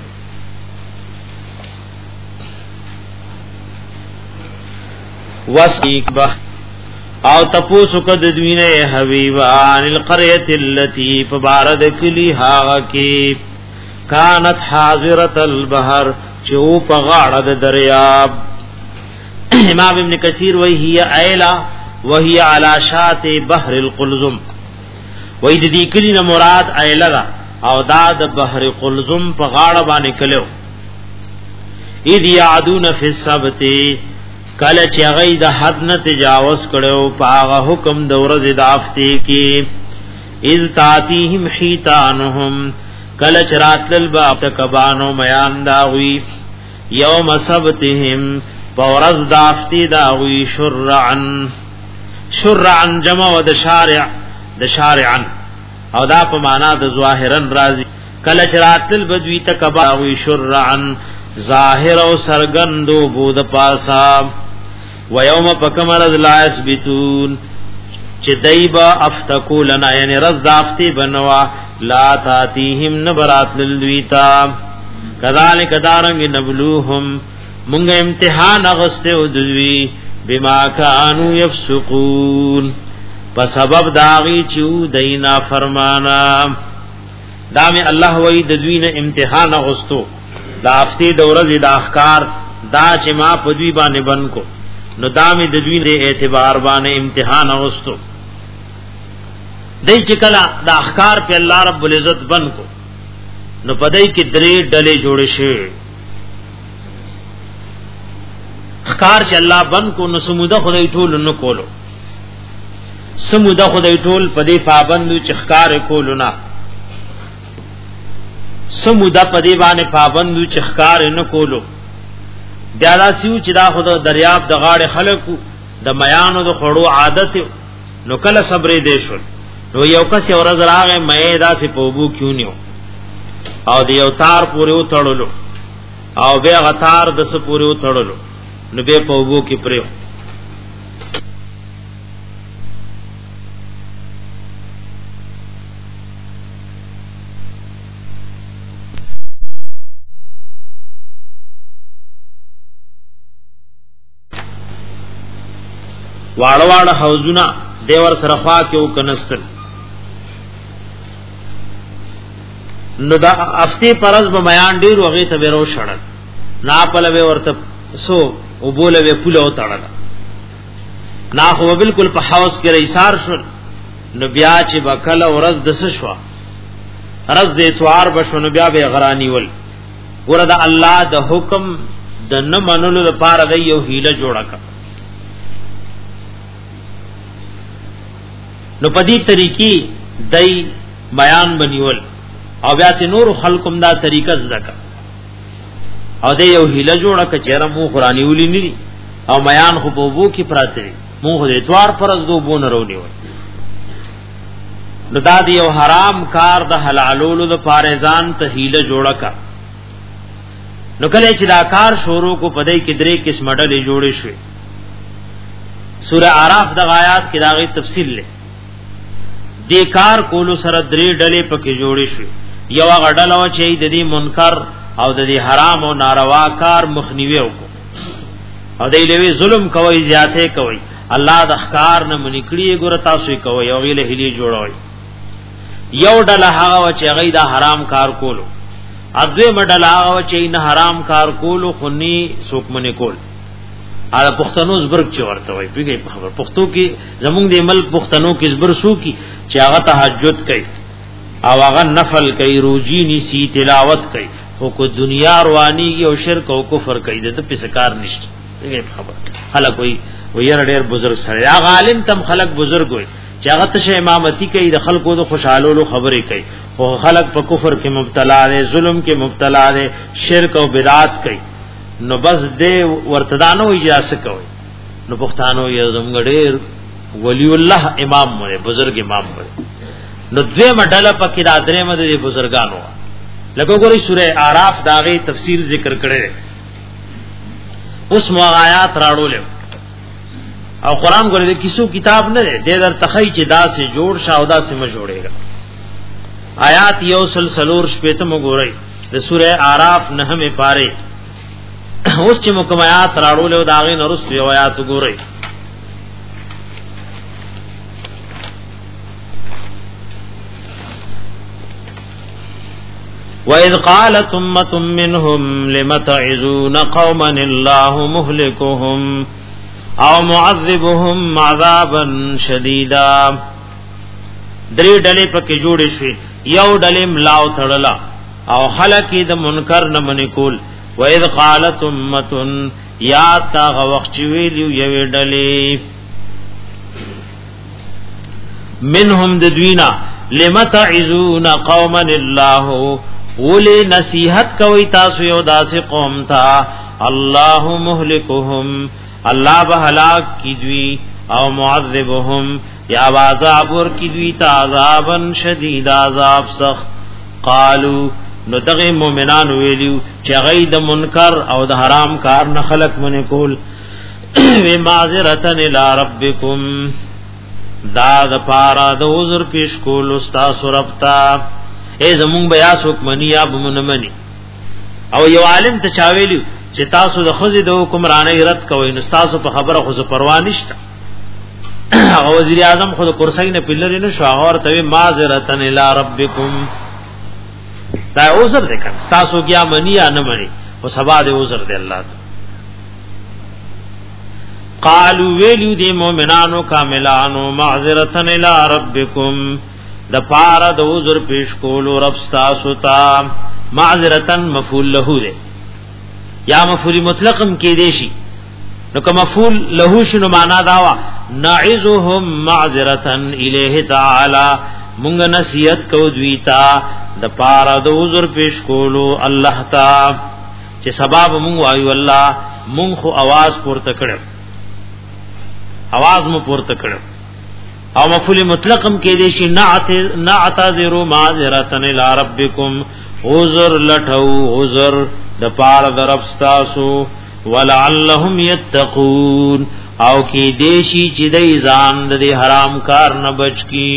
وسیق به او تپوسو کد دوینه حبیبان القریت اللتی فبارد کلی هاغا کی کانت حاضرت البحر چو پغاڑد دریاب امام ابن کثیر وی ہی ایلا وہی علا شات بحر القلزم وی دی کلی نمراد ایلا دا او داد بحر قلزم پغاڑ بانے کلو اذ یعدون فی السبتی کله چې غي د حد نه تجاوز کړو پاغه حکم د ورځ د افتی کې اذ تاتیهم حیتانهم کله چې راتل با تکبانو میان داوی یوم سبتهم پورز د افتی داوی شرعن شرعن جمع د شارع د شارعن او دا په معنا د ظاهرن راضی کله چې راتل بدوی تکباوی شرعن ظاهر او سرګندو بود پاسا ويوم پکمر لا يثبتون چې دایبا افتکو لنا یعنی رز دافتی بنوا لا تاتیهم نبرات للویتا کذالک دارنگ نبلوهم مونږ امتحان اغسته او دوی بما كانوا يفسقون په سبب داغي چې دینا فرمانا دامه الله وای د دوی نه امتحان اغستو دافتی دورز د احکار دا چې ما په دوی باندې بن کو نو دامه د دوی له اعتبار باندې امتحان اغستو دای چې کلا د احکار په الله رب العزت بن کو نو پدای کې درې ډلې جوړ شي احکار چې الله بن کو نو سموده خدای ټول نو کولو سموده خدای ټول پدې پابند چې احکار کولو نه سموده پدې باندې پابند چې احکار نه کولو بیا دا سیو چې دا خدای دریاب د غاړه خلکو د میانو د خړو عادت نو کله صبر دې شول نو یو کس یو ورځ راغی مې دا سي پوبو کیو نیو او د یو تار پورې وتړلو او بیا غتار د س پورې وتړلو نو به پوبو کې پرېو واړه واړه حوضونه دیور سره خوا کې وکنستل نو دا افتی پرز به بیان ډیر وغه ته ورو شړل نا پلوي ورته سو او بوله وی پوله او تړل نا خو بالکل په حوض کې ریسار شول نو بیا چې بکل ورځ د سشوا رز د اتوار بشو نو بیا به غرانی ول وردا الله د حکم د نه منلو لپاره د یو هیله جوړه کا نو پدی طریقې دای بیان بنیول او بیا چې نور خلقم دا طریقه زده او د یو هیله جوړه کا چیرې مو قرآنی ولې نه او بیان خو په وو کې پراته مو د اتوار پرز دو بون رونی وي نو دا دی یو حرام کار د حلالولو د پارزان ته هیله جوړه کا نو کله چې دا کار شروع کو پدای کې درې قسم ډلې جوړې شوې سوره اعراف د آیات کې داغي تفصیل لې دې کار کولو سره درې ډلې پکې جوړې شوې یو غډل او چې د دې منکر او د دې حرام او ناروا کار مخنیوي وکړي او دې لوي ظلم کوي زیاته کوي الله د احکار نه منکړي ګور تاسو کوي او ویله هلي جوړوي یو ډله هغه چې هغه د حرام کار کولو اځه مډله هغه چې نه حرام کار کولو خوني سوکمنه کول ا پښتنو زبرګ چې ورته وي پیږي په خبر پښتو کې زمونږ د ملک پښتنو کې زبر سو کی چې هغه تهجد کوي او هغه نفل کوي روزي نيسي تلاوت کوي او کو دنیا رواني او شرک او کفر کوي د پسکار نشته پیږي په خبر خلک وي وير ډېر بزرگ سره هغه عالم تم خلک بزرگ وي چې هغه ته امامتي کوي د خلکو د خوشالولو خبرې کوي او خلک په کفر کې مبتلا دي ظلم کې مبتلا دي شرک او بدعات کوي نو بس دې ورتدانو اجازه کوي نو پښتانو یې زمګړې ولی الله امام مې بزرگ امام مې نو دې مډاله پکې د درې مده دي بزرګانو لکه ګوري سوره اعراف داغه تفصیل ذکر کړي اوس مو آیات راړول او قران ګورې د کیسو کتاب نه دی در تخی چې دا سے جوړ شاودا سے م جوړېګا آیات یو سلسلور شپته مو ګورې د سوره اعراف نه مې پاره اوس چې مکم آیات راړول او داغه نرس یو آیات ګورې وَإِذْ قَالَتْ أُمَّةٌ مِّنْهُمْ لِمَ تَعِظُونَ قَوْمًا اللَّهُ مُهْلِكُهُمْ او معذبهم عذابا شدیدا درې ډلې پکې جوړې شوې یو ډلې ملاو تړلا او خلک د منکر نه منې کول و اذ قالت امه یا تا وخت ویلو یو ډلې منهم د دوینا لمتعذون قوما الله ولي نصيحت کوي تاسو یو داسې قوم ته الله مهلكهم الله به هلاک کیدوی او معذبهم یا عذاب ور کیدوی تا عذابن شدید عذاب سخت قالو نو دغه مؤمنان ویلو چې غید منکر او د حرام کار نه خلق منه کول و معذرتن الى ربکم دا د پارا د عذر پیش کول استاد ربتا ای زمون بیا سوک منی یا بمنمنی او یو عالم ته چاویلو چې تاسو د خزې د حکمرانۍ رد کوئ نو تاسو په خبره خو پروا نشته هغه وزیر اعظم خود کرسی نه پلری نه شو هغه ورته معذرتن الی ربکم دا عذر دې کړ تاسو کیا منی یا نه منی او سبا دې عذر دې الله قالوا ویلو دې مؤمنانو کاملانو معذرتن الی ربکم د پاره د عذر پیش کولو رب تاسو ته معذرتن مفعول له دې یا مفعول مطلقم کې دی شي نو کوم مفعول له شنو معنا داوا نعذهم معذرتن الیه تعالی مونږ نصیحت کو دویتا د پاره د عذر پیش کولو الله تا چې سبب مونږ وایو الله مونږ خو आवाज پورته کړو आवाज مو پورته کړو او مفعول مطلقم کې دی شي نعتذروا معذرتن الی ربکم عذر لټو عذر د پار درب ستاسو ولعلهم یتقون او کی دیشی چې دای ځان د حرام کار نه بچ کی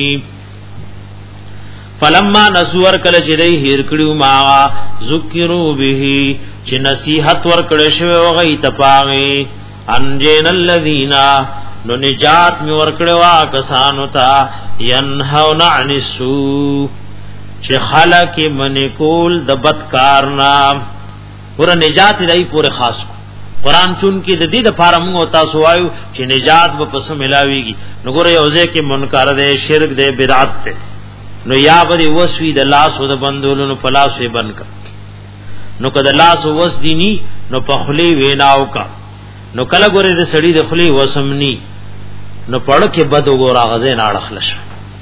فلما نسور کله چې دای هیر کړیو ما ذکروا به چې نصیحت ور کړی شو او غي تپاغي انجن الذین نو نجات می ور کړوا کسانو ته ینهون عن السوء چې خلق من کول د بدکار نام ور نجات دای پورې خاص قران چون کې د دې د فارم او تاسو وایو چې نجات به پس ملاويږي نو ګوره یو ځکه منکر ده شرک ده بدعت ده نو یا به وسوي د لاس او د بندولونو په لاس یې بنک نو کله لاس وس دینی نو په خلی ویناو کا نو کله ګوره د سړی د خلی وسمنی نو پړ کې بد وګورا غزه نه اړخلش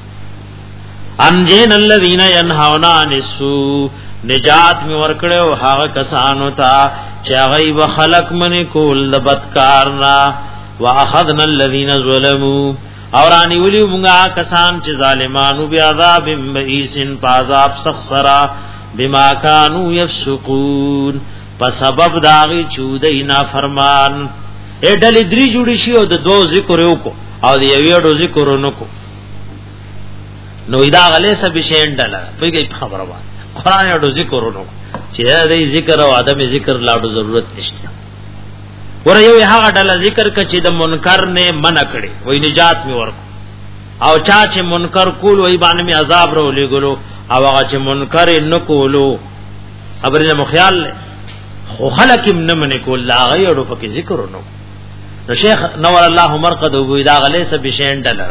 انجین الذین ینهون عن السوء نجات می ورکړو هغه کسانو ته چې هغه به خلق منی کول د بدکارنا واخذنا الذین ظلموا اور انی ولی مونږه کسان چې ظالمانو بیا عذاب بئسن پازاب سخسرا بما كانوا يفسقون په سبب داغي چودای نا فرمان اے ډلې درې جوړی شي او د دوه ذکر یو کو او د یو ډو ذکرونو کو نو ادا غله سب شین ډله پیږي خبره وای قران یو ذکرونو چې دې ذکر او ادم ذکر لاړو ضرورت نشته ور یو هغه ډله ذکر کچې د منکر نه منع کړي وای نجات می ورکو او چا چې منکر کول وای باندې می عذاب رو لګلو او هغه چې منکر نه کولو خبرې مو خیال خو خلک نه من کول لا غيرو پکې ذکرونو نو شیخ نور الله مرقد وګی دا غله سب شین ډله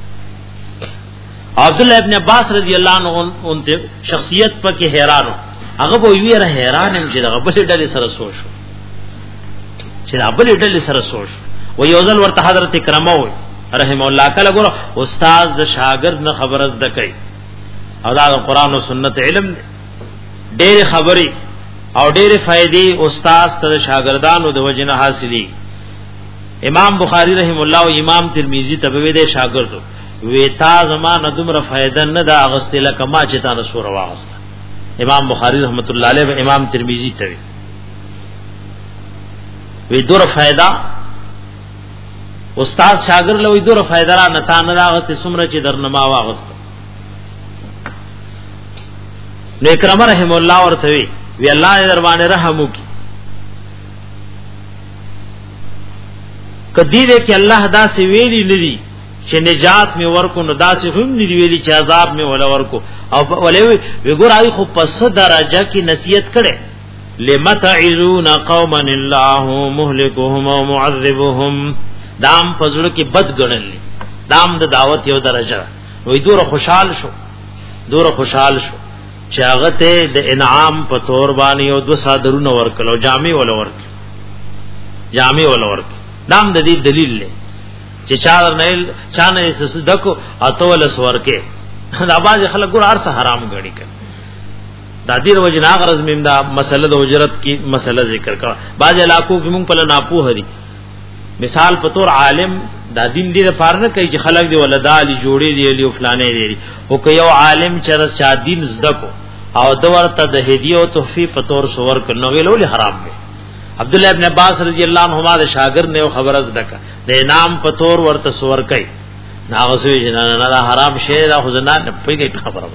عبد الله ابن عباس رضی الله عنه اونته شخصیت پکې حیرانو هغه به ویره حیران هم چې هغه بل ډلې سره سوچو چې هغه بل ډلې سره سوچو و یوزل ورته حضرت کرامه وي رحم الله کله ګور استاد د شاګرد نه خبر از دکې او دا قرآن او سنت علم ډېر خبري او ډېر فائدې استاد ته شاګردانو د وجنه حاصلې امام بخاری رحم الله او امام ترمذی تبوی د شاګردو وی تا زمانه دومره فائدہ نه دا اغستله کما چې تا رسول واغست امام بخاری رحمت الله علیه و امام ترمذی ته وی دوره فائدہ استاد شاګرد له وی دوره فائدہ را نتا نه راغست سمره چې درنما واغست نو اکرام رحم الله ورته وی وی الله در باندې رحم وکي کدی دې کې الله دا سی ویلی ندی چې نجات می ورکو نو داسې هم ندی ویلی چې عذاب می ولا ورکو او ولې وی ګور آی خو پس درجه کې نصیحت کړي لمتعذون قوما الله مهلكهم ومعذبهم دام فزړه کې بد ګڼل دام د دعوت یو درجه وی دور خوشحال شو دور خوشحال شو چې هغه ته د انعام په تور باندې او دو صادرونه ورکلو جامع ولا ورک جامع ولا ورک دام د دې دلیل له چې چا نه چا نه صدقو اتول سورکه دا باز خلک ګور ارسه حرام غړي کړي دا دې وجنا غرض مم دا مسله د اجرت کی مسله ذکر کا باز علاقو کې مونږ په ناپو هري مثال په تور عالم دا دین دې لپاره نه کوي چې خلک دی ولدالي جوړي دی لی فلانه دی او که یو عالم چر چا دین زدکو او د ورته د هدیه او تحفه په تور سور کنو ویلول حرام دی عبد الله ابن عباس رضی الله عنهما د شاګرد نه خبر از دک د انعام په تور ورته سور کوي ناغسوی جنا نه حرام شی دا خزنا نه پیږي خبره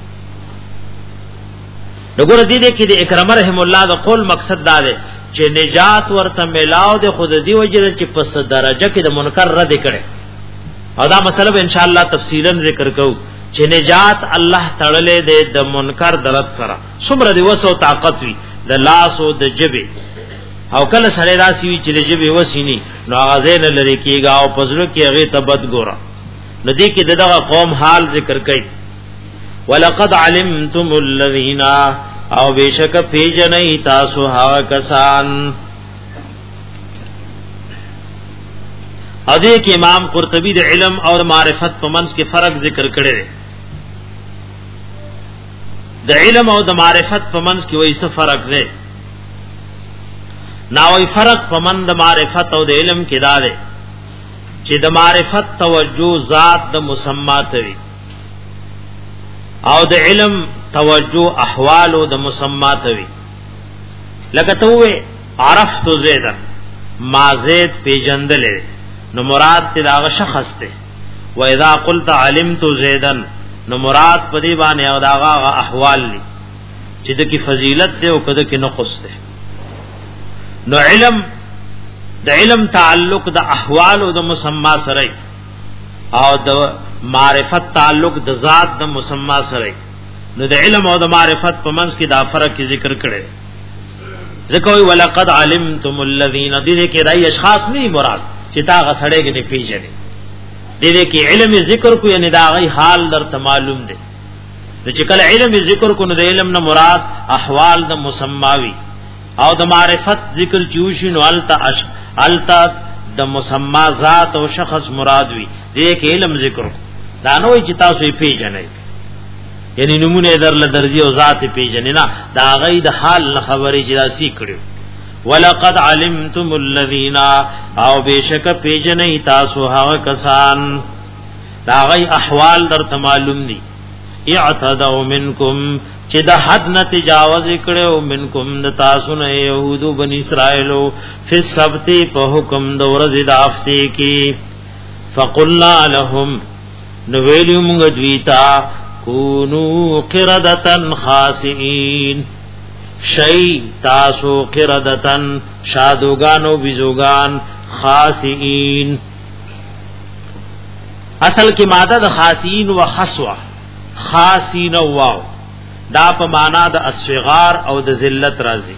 وګوره دې دې کې د اکرام رحم الله د قول مقصد دا دی چې نجات ورته ملاو د خود دی وجره چې پس درجه کې د منکر رد کړي او دا مسله ان شاء الله تفصیلا ذکر کوو چې نجات الله تړلې ده د منکر درت سره څومره دی وسو طاقت وی د لاس او د جبه او کله سره راسي وی چې د جبه وسینی نو غزين لري کیږي او پزړه کې هغه تبد ګورا نو دې کې دغه قوم حال ذکر کوي ولقد علمتم الذين او بیشک پیجنئی تاسو ها کسان او دې کې امام قرطبی د علم او معرفت په منځ کې فرق ذکر کړی د علم او د معرفت په منځ کې وایي څه فرق دی ناوی فرق په من د معرفت او د علم کې دا دی چې د معرفت توجه ذات د مسمات وي او د علم توجه احوال او د مسمات وي لکه ته وې عرفت زیدا ما زید پیجندل نو مراد ته دا شخص ته و اذا قلت علمت زیدا نو مراد په دی باندې او دا احوال دي چې د کی فضیلت ده او کده کې نقص ده نو علم د علم تعلق د احوال او د مسما سره او د معرفت تعلق د ذات د مسما سره نو د علم او د معرفت په منځ کې دا فرق ذکر کړي ذکر ولقد علمتم الذين دې کې راي اشخاص نه مراد چې تا غسړې کې نه پیژنې دې کې علم ذکر کو یعنی دا غي حال درته معلوم دي چې کله علم ذکر کو نو د علم نه مراد احوال د مسماوي او د معرفت ذکر چوشي نو التا اش التا د مسما ذات او شخص مراد وي دې کې علم ذکر دا نو چې تاسو یې پیژنئ یعنی نمونه در ل درجه او ذات پیژنې نه دا غي د حال خبرې چې دا سی کړو ولقد علمتم الذين او بشک پیژنئ تاسو هغه کسان دا غي احوال درته معلوم دي اعتدوا منکم چې د حد نه تجاوز کړو منکم د تاسو نه يهودو بني اسرائيلو فی السبت په حکم د ورځې د هفته کې فقلنا لهم نو ویلو موږ دویتا کونو قردتن خاسئین شی تاسو قردتن شادوگان و بیزوگان خاسئین اصل کی مادہ د خاسئین و خسوہ خاسین و واو دا په معنا د اصغار او د ذلت راځي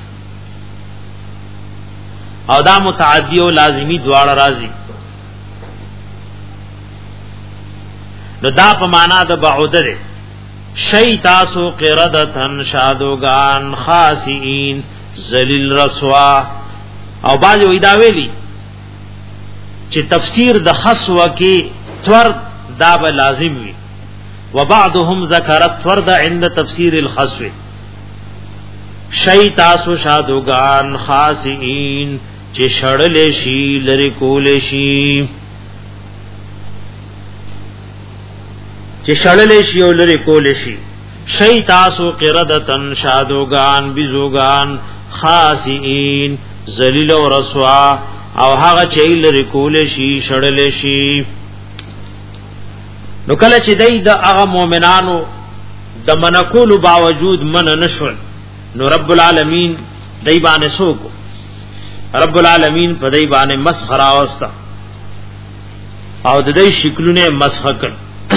او دا متعدی او لازمی دواړه راځي نو دا په معنا د بعوده ده شی تاسو قردتن شادوگان خاسئین ذلیل رسوا او باز وی دا ویلی چې تفسیر د خسوه کې تور دا به لازم وي وبعضهم ذکرت فرد عند تفسیر الخسو شی تاسو شادوگان خاسئین چې شړل شي لری کول شي چې شړل شي او لری کول شي شی تاسو قردتن شادوگان بزوگان خاسئین ذلیل او رسوا او هغه چې لری کول شي شړل شي نو کله چې دای د هغه مؤمنانو د منکول باوجود من نشول نو رب العالمین دای باندې سوکو رب العالمین په دای باندې مسخ راوستا او د دې شکلونه مسخ کړ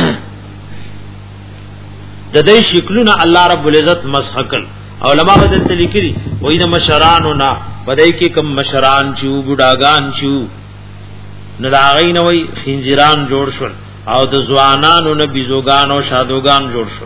د دې شکلونه الله رب العزت مسخ کړ علماء بدل لیکلي وای د مشرانو نا پدای کې کم مشران چې بډاګان چې نه راغی نو وای خنجران جوړ شول او د ځوانانو نه بيزوګان او شادوګان جوړ شول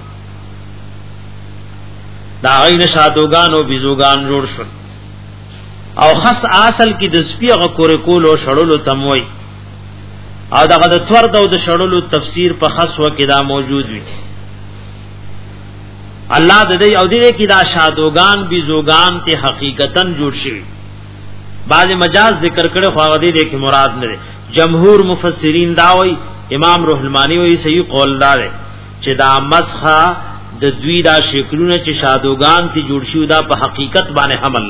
دا غین شادوګان او بيزوګان جوړ شول او خاص اصل کې د سپیغه کور کول او شړلو تموي او دغه د تور د شړلو تفسیر په خاصو کې دا موجود وي الله د دې او دې کې دا شادوګان بيزوګان ته حقیقتا جوړ شي بعض مجاز ذکر کړي خو هغه دې کې مراد نه جمهور مفسرین دا وایي امام روح المانی وی صحیح قول دار چې دا مسخه د دوی دا شکلونه چې شادوغان تی جوړ شو دا په حقیقت باندې حمل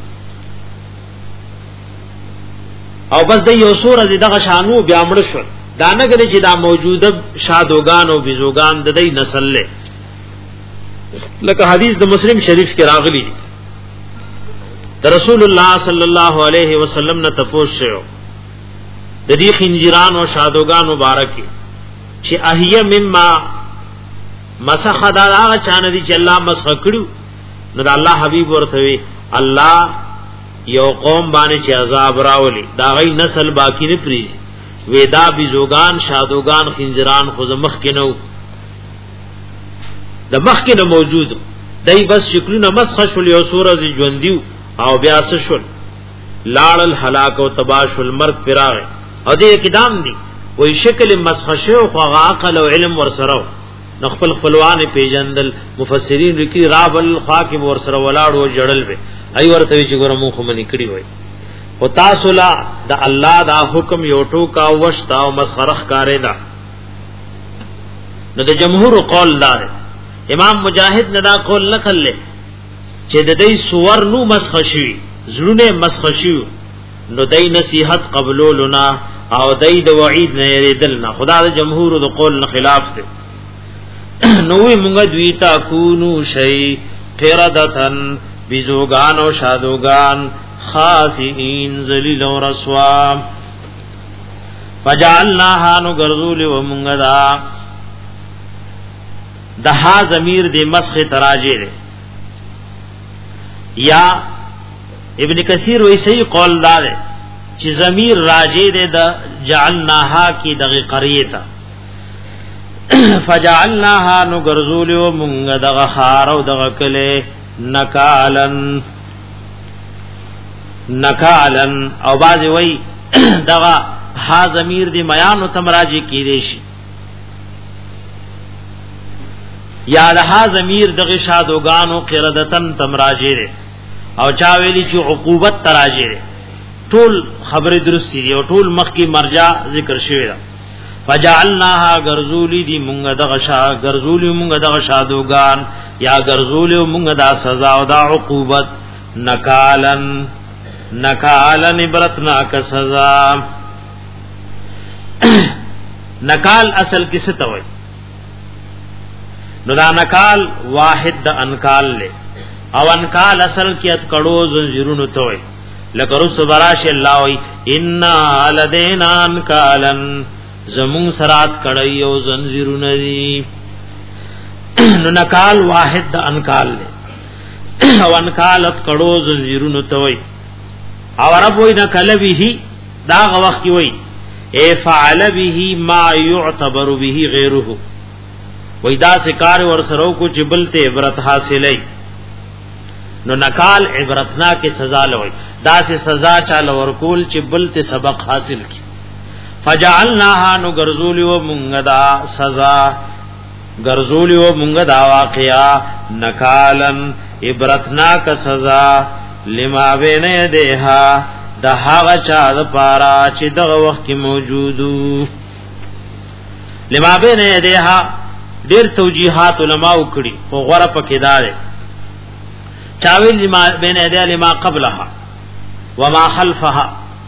او بس د یو سور دغه شانو بیا مړ شو دا نه غلي چې دا موجوده شادوغان او بيزوغان د دې نسل له لکه حدیث د مسلم شریف کې راغلی د رسول الله صلی الله علیه وسلم نه تپوس شو د دې خنجران او شادوغان مبارکي چې احیه مما مسخ دا هغه چانه دي چې الله مسخ کړو نو د الله حبيب ورته وي الله یو قوم باندې چې عذاب راولي دا غي نسل باقی نه پریږي ودا بيزوغان شادوغان خنجران خو مخ کې نو د مخ کې نه موجود دای بس شکلونه مسخ شول یو سورہ ژوندیو او بیا څه شول لاړ الهلاك او تباش المرق فراغ او دې اقدام دي وای شکل مسخشه او عقل او علم ورسره نخپل خپلوان پیجندل مفسرین لیکي راب الخاکم ورسره ولاړ او جړل به ای ورته چې ګورم خو منی کړی وای او تاسو لا د الله دا حکم یو ټوکا وشتا او مسخرخ کارې دا نو د جمهور قول دار امام مجاهد نه دا قول نقل له چې د دې سور نو مسخشي زړونه مسخشي نو دای نصیحت قبولولنا او دای د وعید نه یریدلنا خدا د جمهور د قول نه خلاف دی نو وی مونږ دوی تا کونو شی قردتن بزوغان او شادوغان خاسئین ذلیل و رسوا فجعلناها نو غرذول و مونږ دا دها ضمیر د مسخ تراجه یا ابن کثیر وی صحیح قول دار چې ضمیر راجع ده د جعلناها کی دغه قریه ته فجعلناها نو غرزولیو مونږ دغه خار او دغه کله نکالن نکالن او باز وی دغه ها ضمیر دی میان او تمراجی کی دی شي یا لها ضمیر دغه شادوغانو قردتن تمراجی دی او چا ویلی چې عقوبت تراجی دی ټول خبره درستی دی او ټول مخ کی مرجع ذکر شوی دا فجعلناها غرزولی دی مونږ دغه شا غرزولی مونږ دغه شادوغان یا غرزولی مونږ دا سزا او دا عقوبت نکالن نکالن عبرتنا کا سزا نکال اصل کس ته وای نو دا نکال واحد د انکال له او انکال اصل کې اتکړو زنجیرونو ته وای لکه رسول براش الله وای ان لدینا انکالن زمون سرات کړی او زنجیرونه دي نو نکال واحد د انکال له او انکال اتکړو زنجیرونو ته وای او رب وای نکل به دا وخت کی وای اے فعل به ما يعتبر به غیره وای دا سکار ور سرو کو جبلته عبرت حاصلای نو نکال عبرتنا کې سزا لوي دا سے سزا چاله ورکول چې بلته سبق حاصل کی فجعلناها نو غرزولیو مونږ دا سزا غرزولیو مونږ دا واقعا نکالن عبرتنا کا سزا لما بین یدها د هغه چا د پارا چې دغه وخت کې موجودو لما بین یدها ډیر توجیهات علما وکړي او غره پکې دار چاویل لما بین یدها لما قبلها وما خلفها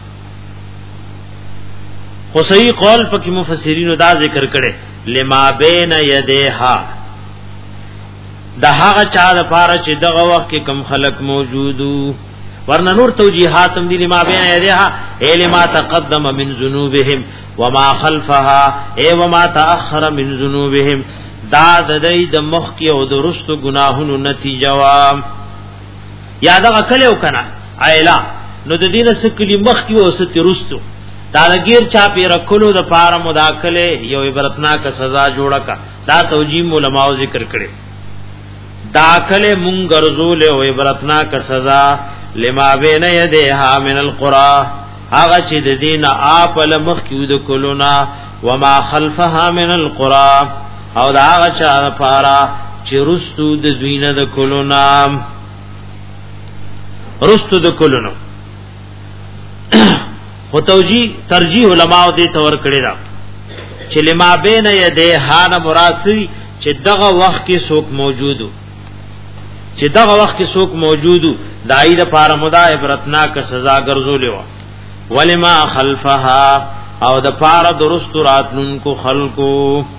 خو صحیح قول پکې مفسرین دا ذکر کړي لما بین یدها د هغه چا د پارا چې دغه وخت کې کم خلق موجودو ورنه نور توجیهات هم دي لما بین یدها اے لما تقدم من ذنوبهم وما خلفها اے وما تاخر من ذنوبهم دا د دې د مخ کې او د رستو گناهونو نتیجه وا یاد غکلو کنه ایلا نو د دینه سکلی مخ کې او ست رستو دا لګیر چا پی رکلو د پاره مداخله یو عبرتناک سزا جوړه کا دا توجیه علماء ذکر کړي داخله مونږ غرزول او عبرتناک سزا لما بین یدها من القرى هغه چې د دین اپ لمخ کې د کلونا وما خلفها من القرى او دا هغه چې پارا چې رستو د دوینه د کلونا رستو د کلونو خو توجیه ترجیح علماء دې تور کړی دا چې لما بین یدها نه مراد سي چې دغه وخت کې څوک موجودو چې دغه وخت کې څوک موجودو دای د پاره مدا عبرتناک سزا ګرځولې و ولما خلفها او د پاره درست راتلون کو خلقو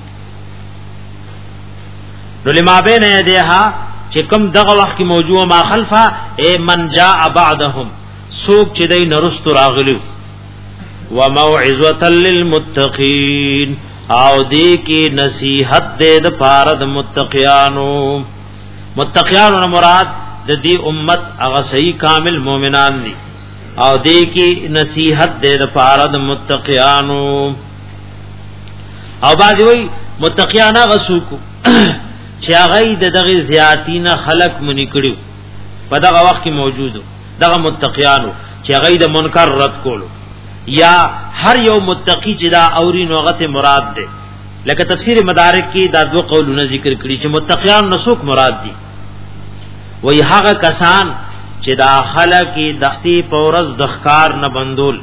نو لما بین یدها چې کوم دغه وخت کې موجود ما خلفها اے من جاء بعدهم څوک چې دای نرست راغلو وموعظه للمتقین او دې کې نصیحت دې د پاره د متقیانو متقیانو مراد د دې امت هغه صحیح کامل مؤمنان دي او دې کې نصیحت دې د پاره د متقیانو او باندې وي متقیانا غسوکو چې هغه د دغه زیاتین خلق منی کړو په دغه وخت کې موجودو دغه متقیانو چې هغه د منکر رد کولو یا هر یو متقی چې دا اوري نوغت مراد ده لکه تفسیر مدارک کې دا دو قولونه ذکر کړي چې متقیان نسوک مراد دي وی هغه کسان چې دا خلق دختی پورز دخکار نه بندول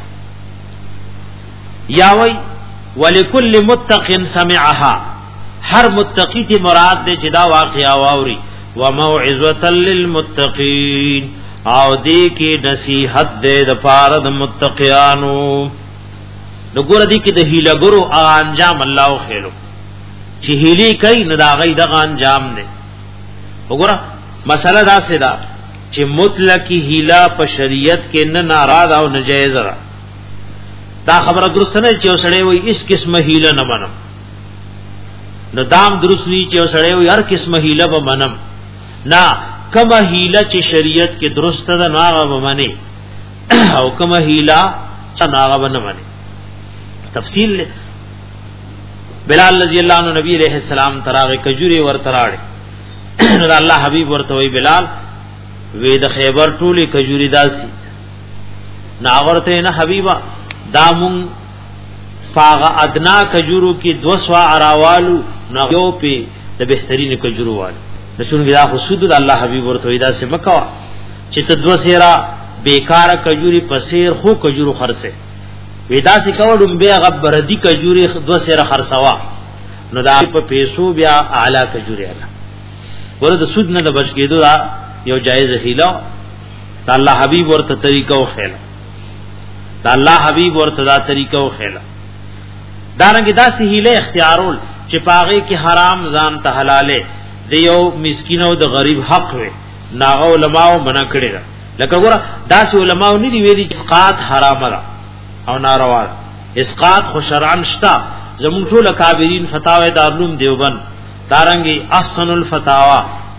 یا وی ولکل متق سمعها هر متقی تی مراد دے چې دا واقعا واوري وموعظه للمتقین او دې کې نصیحت دې د پاره د متقیانو وګوره دې کې د هیلګرو انجام الله خیرو چې هیلي کوي نه دا غي د انجام دې وګوره مسله دا سدا چې مطلقی هیلا په شریعت کې نه ناراض او ناجیز را دا خبره درست نه چې وسړی وي اس قسمه هیله نه منم نو دام درست نی چې وسړی وي هر قسمه هیله به منم نه کما هیله چې شریعت کې درست ده نو هغه ومني او کما هیله چې هغه ونه مني. تفصیل بلال رضی الله عنه نبی علیہ السلام تراغه کجوري ور تراړي نو الله حبیب ورته وی بلال وې د خیبر ټولي کجوري داسي ناغورته نه حبیبا دامون فاغ ادنا کجورو کی دو سوا اراوالو نو یو په د بهترین کجورو وال نشونګه دا حسود الله حبیب ورته وی دا سه مکوا چې ته دو سیرا بیکار کجوري پسیر خو کجورو خرڅه ودا سې کوډم بیا غبر دي کجوري دو سره خرڅوا نو دا په پیسو بیا اعلی کجوري اعلی ورته سود نه د بچ کېدو دا یو جایز هیله دا الله حبیب ورته طریقو خېل دا الله حبیب ورته دا طریقو خېل دارنګ دا سې هیله اختیارول چې پاغه کې حرام ځان ته حلاله دی یو مسکین او د غریب حق وي ناغه علماء منع کړی لکه ګوره دا سې علماء نه دی ویلي چې قات حرام را او ناروا اسقاط خو شرعن شتا زمون ټول کابرین فتاوی دارالعلوم دیوبند دارنګي احسن الفتاوا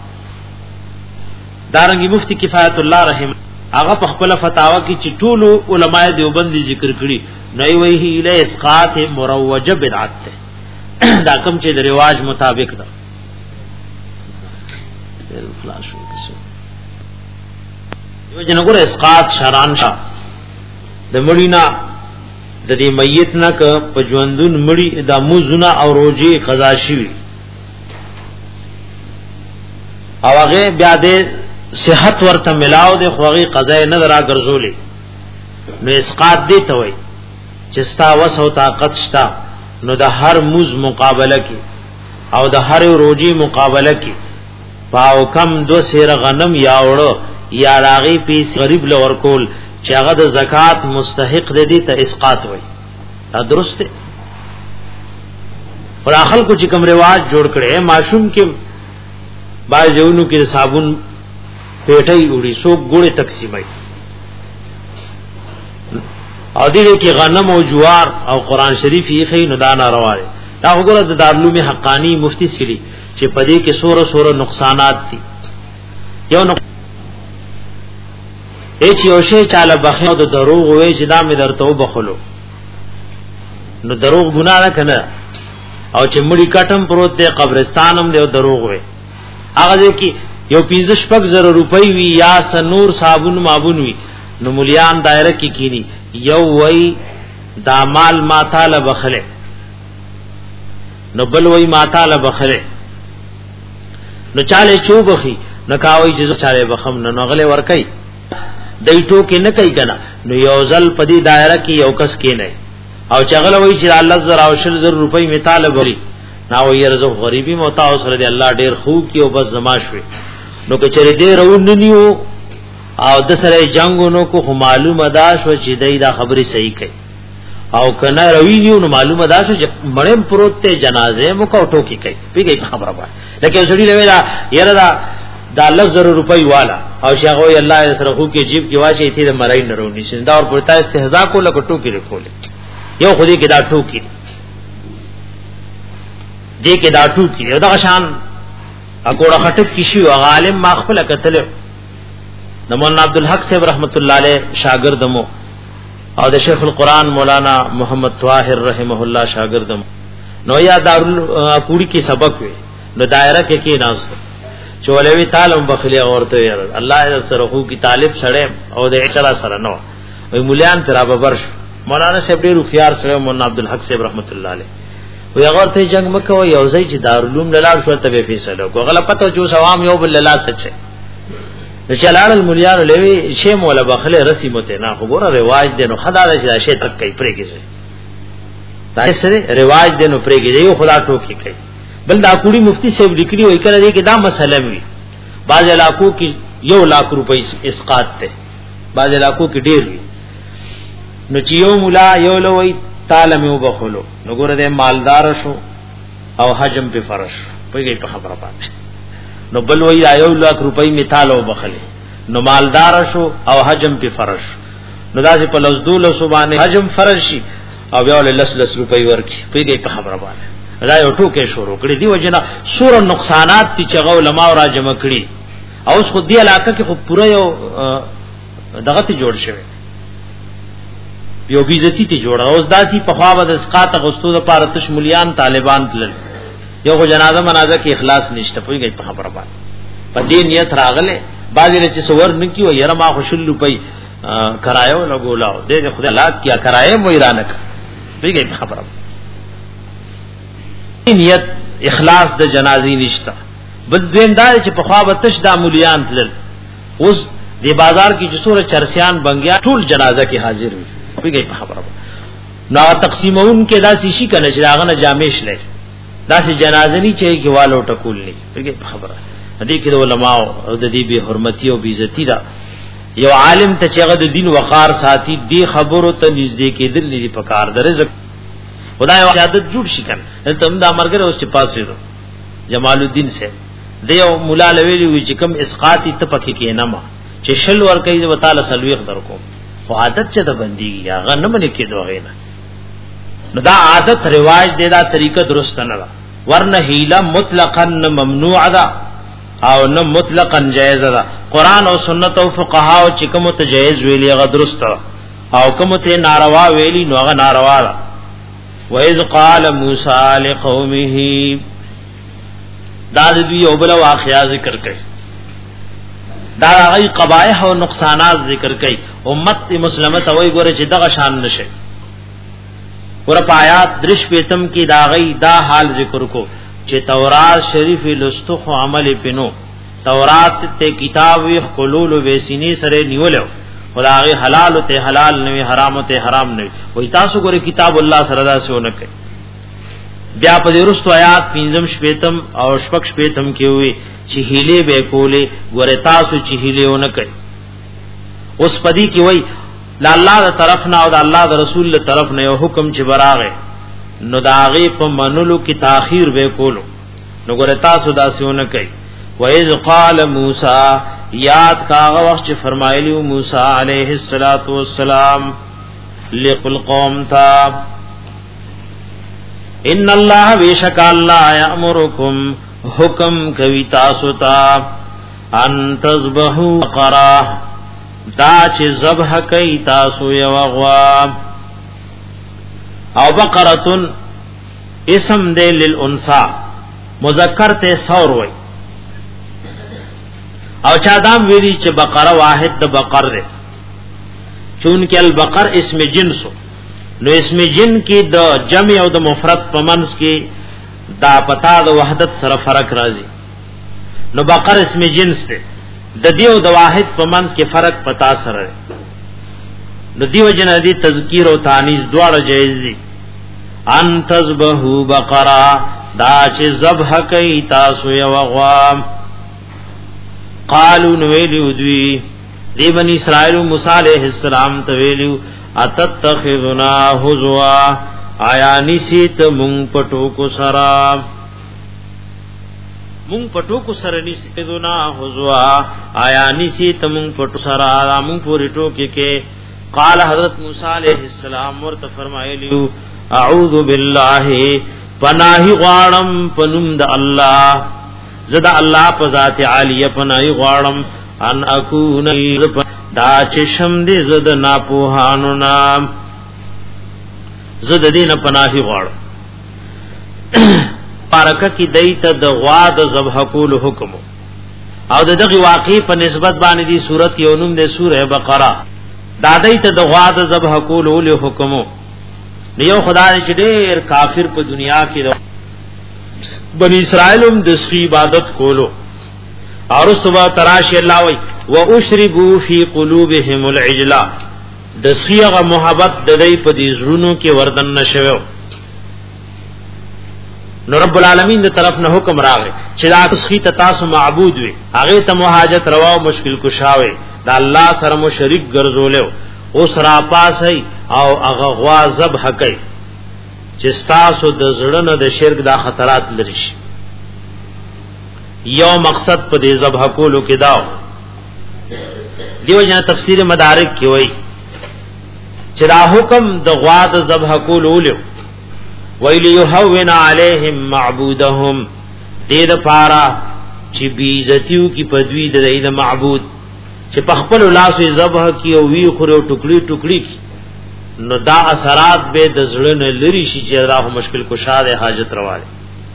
دارنګي مفتی کفایت الله رحم هغه په خپل فتاوا کې چې ټول علماء دیوبند ذکر کړي نو وی له اسقاط مروجه بدعت ده دا کوم چې د رواج مطابق ده فلاش وکړو یو جنګور اسقاط شرعن شتا د مړینا د دې میت نه ک پجوندون مړی د موزونه او روزي قضا شي او هغه بیا د صحت ورته ملاو د خوغي قضا نه درا ګرځولې نو اسقاط دی ته وای چې ستا وسو طاقت شتا نو د هر موز مقابله کی او د هر روزي مقابله کی پاو کم دو سیر غنم یا وړو یا راغي پیس غریب لور کول چې هغه د زکات مستحق دي ته اسقاط وای دا درست دی پر اخل کو چې کوم رواج جوړ کړي معصوم کې باز جوونو کې صابون پیټي وړي سو ګوړې تقسیمای او دې کې غنم او جوار او قران شریف یې خې نه دانا رواره دا وګوره د دارالعلوم حقانی مفتی سری چې پدې کې سوره سوره نقصانات دي یو نق... اچ یو شی چاله بخنو د دروغ وې چې دا مې درته وبخلو نو دروغ ګناه نه کنه او چې مړی کټم پروت دی قبرستانم دی دروغ وې هغه دې کې یو پنځه شپږ زره روپۍ وی یا سنور صابون مابون وی نو مليان دایره کې کی کینی یو وای دا مال ما تعالی بخله نو بل وای ما تعالی بخله نو چاله چوبخي نو کاوي چې چاله بخم نو غله ور کوي دایټو کې نه کوي کنه نو یو ځل پدی دایره کې یو کس کې نه او چغله وای چې الله زرا او شل زر روپۍ می طالب وری نو یې رزق غریبی موتا او سره دی الله ډیر خو کې او بس زماشوي نو که چره دې رون نیو او د سره جنگونو کو معلومه ده شو چې دای دا خبري صحیح کوي او کنه روي نیو نو معلومه ده چې مړم پروت ته جنازه مو کو ټوکی کوي پیږي خبره وای لکه سړي لوي یره دا دا لزر روپۍ والا او شغوی الله سره خو کې جیب کې واچي ته مړای نه رونی شندا اور پرتا استهزاء کو لکه ټوکی رکول یو خودي کې دا ټوکی دې کې دا ټوکی یو دا شان اګوړه خټک کیشي او عالم ما خپل کتل د مولانا عبدالحق صاحب رحمت الله علیه شاګرد مو او د شیخ القرآن مولانا محمد طاهر رحمه الله شاګرد مو نو یا دارل کوړي کې سبق وي نو دایره کې کې ناس چولوی تعلم بخلی اورته الله سره خو کی طالب سره او د اچرا سره نو وی مولیان ترا ببرش مولانا صاحب ډیر خيار سره مولانا عبدالحق صاحب رحمت الله علیه وی هغه ته جنگ مکو یو ځای چې دارالعلوم لاله شو ته به فیصله کو غلط پته جو عوام یو بل لا سچ نو چلال الملیان لوی شی مولا بخله رسیمته نه خبره رواج دي نو خدای دې شی تک کوي پرېږي دا سره رواج دي نو پرېږي یو خدا ټوکی کوي بل دا کوړي مفتی صاحب لیکلي وای کړه دې کې دا مسله وی بعض علاقو کې یو لاکھ روپۍ اسقاط ته بعض علاقو کې ډیر وی نو چې یو مولا یو لوی تعالی مې وبخلو نو ګوره دې مالدار شو او حجم په فرش پېږي په خبره باندې نو بل وی یو لاکھ روپۍ می تعالی وبخلې نو مالدار شو او حجم په فرش نو داسې په لزدول سبحانه حجم فرش شي او بیا له لس لس روپۍ ورکی پېږي په خبره باندې دا یو ټوکې شروع کړې دی وجنه سور نقصانات چې علماء را جمع کړي او اوس خو دې علاقه کې خو پوره یو دغه ته جوړ شوی یو بیزتی ته جوړه اوس داسي په خوا د اسقاط غستو د پاره تش مليان طالبان تل یو خو جنازه منازه کې اخلاص نشته پوي په خبره باندې په دې نیت راغله بعضی چې سور نکی و یره ما خوشل روپي کرایو لګولاو دې خدای الله کیا کرایه مو ایران کا پوي په خبره نیت اخلاص د جنازي نشته بل دیندار چې په خوا بتش د مليان تل اوس دی بازار کې جسور چرسیان بنگیا ټول جنازه کې حاضر وي پیږي په خبره نو تقسیمون کې دا شي کنه چې هغه جامش لې دا سي جنازه ني چې کېوالو ټکول نه پیږي په خبره دې کې علماء او د دې به حرمتي او عزتي دا یو عالم ته چې هغه د دین وقار ساتي دې خبرو ته نږدې کېدل نه دي پکار د رزق خدای او عادت جوړ شي کنه ته هم دا مرګ اوس چې پاسې جمال الدین سے دیو مولا لویلی وی چې کوم اسقاطی ته پکې کې نه ما چې شل ور کوي د تعالی سلويخ درکو خو عادت چې د بندي یا غنه منې کې دوغې نه نو دا عادت رواج دی دا طریقه درست نه ده ورنه هیله مطلقاً ممنوع ده او نه مطلقاً جائز ده قران او سنت او فقها او چې کوم ته جائز ویلي غ درست او کوم ته ناروا ویلي نو غ ناروا ده وَإِذْ قَالَ مُوسَى لِقَوْمِهِ دا دې یو بل واقعیا ذکر کړي دا هغه قبایح او نقصانات ذکر کړي امت مسلمه ته وایي ګوره چې دغه شان نشه ور پایات درش پیتم کی دا غي دا حال ذکر کو چې تورات شریف لستخ عمل پینو تورات ته کتاب وی خلول وسینی سره نیولو خدای حلال ته حلال نه حرام ته حرام نه وای تاسو ګوره کتاب الله سره دا سونه کوي بیا په دې رستو آیات پنځم شپیتم او شپږ شپیتم کې وي چې هیله به کولې ګوره تاسو چې هیله ونه کوي اوس پدی کې وای لا الله تر طرف نه او د الله د رسول تر طرف نه یو حکم چې براغه نو داغه په منلو کې تاخير به کولو نو ګوره تاسو دا سونه کوي وَإِذْ قَالَ مُوسَى یاد کاغه وخت چې فرمایلی موسی علیہ الصلات والسلام لقل قوم تا ان الله بیشک الله یامرکم حکم کوي تاسو ته ان تذبحوا بقره دا چې ذبح کوي تاسو یو غوا او بقره اسم دې للانثى مذکر ته ثور وای او چا دام ویلی چې بقره واحد د بقر ده چون کې البقر اسم جنسو نو اسم جن کې د جمع او د مفرد په منځ کې دا پتا د وحدت سره فرق راځي نو بقر اسم جنس ده د دیو د واحد په منځ کې فرق پتا سره نو دیو جن دي تذکیر او تانیث دواړه جایز دي ان تذبحوا بقره دا چې ذبح کوي تاسو یو غوا قالوا نویلو دوی دی بنی اسرائیل موسی علیہ السلام ته ویلو اتتخذنا هزوا آیا نسیت مون پټو کو سرا مون پټو کو سره نسیتنا هزوا آیا نسیت مون پټو سرا مون پوری ټوکی کې قال حضرت موسی علیہ السلام ورته فرمایلیو اعوذ بالله پناهی غواړم پنوم د الله زدا الله په ذات عالیه پنای غواړم ان اكون دا چشم دې زد نا پوهانو نام زد دې نه پناهي غواړم پارکه کی دیت د غوا د ذبح کول حکم او دغه واقع په نسبت باندې دی صورت یو نوم د سوره بقره دا دیت د غوا د ذبح کول حکم نیو خدای چې ډېر کافر په دنیا کې بنی اسرائیلم د سخی عبادت کولو اور صبح تراش الله وی و اشربوا فی قلوبهم العجل د سخیغه محبت د دې په دې زړونو کې وردن نشوي نو رب العالمین د طرف نه حکم راغی چې دا سخی ته تاسو معبود وي هغه ته مهاجت روا او مشکل کشاوي دا الله سره مو شریک ګرځولیو اوس را پاسي او هغه غوا ذبح کوي چې تاسو د زړه د شرک دا خطرات لري شي یو مقصد په دې ذبح کولو کې داو دیو جنا تفسیر مدارک کې وایي چې دا حکم د غوا د ذبح کولو له ویل یهون علیهم معبودهم دې د پارا چې بی عزتیو کی پدوی د دې معبود چې په خپل لاس یې ذبح کی او وی خورو ټوکړي ټوکړي کی نو دا اثرات به د زړه نه لري شي چې راو مشکل کشا ده حاجت رواله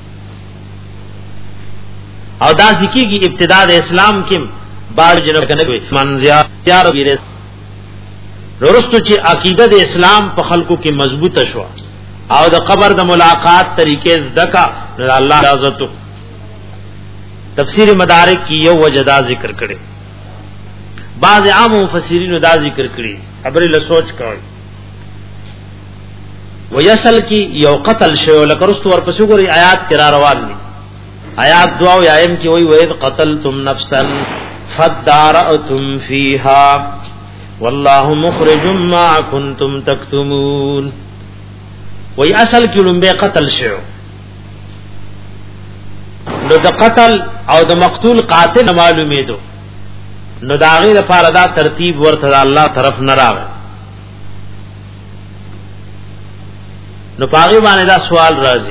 او دا ذکی کی ابتدا د اسلام کې بار جنب کنه منزیا یار بیره ورستو چې عقیده د اسلام په خلکو کې مضبوطه شو او د قبر د ملاقات طریقې زدکا الله عزت تفسیر مدارک کی یو وجدا ذکر کړي بعض عام مفسرین دا ذکر کړي خبر له سوچ کوي ویسل کی یو قتل شو لکه رستو ورپسې ګوري آیات کرا روان دي آیات دعا او ایم کی وای وید قتلتم نفسا فدارأتم فیها والله مخرج ما کنتم تکتمون وی اصل کی لمبه قتل شو نو د قتل او د مقتول قاتل معلومه دو نو دا غي لپاره دا ترتیب ورته الله طرف نه راغی نو پاغي باندې دا سوال راځي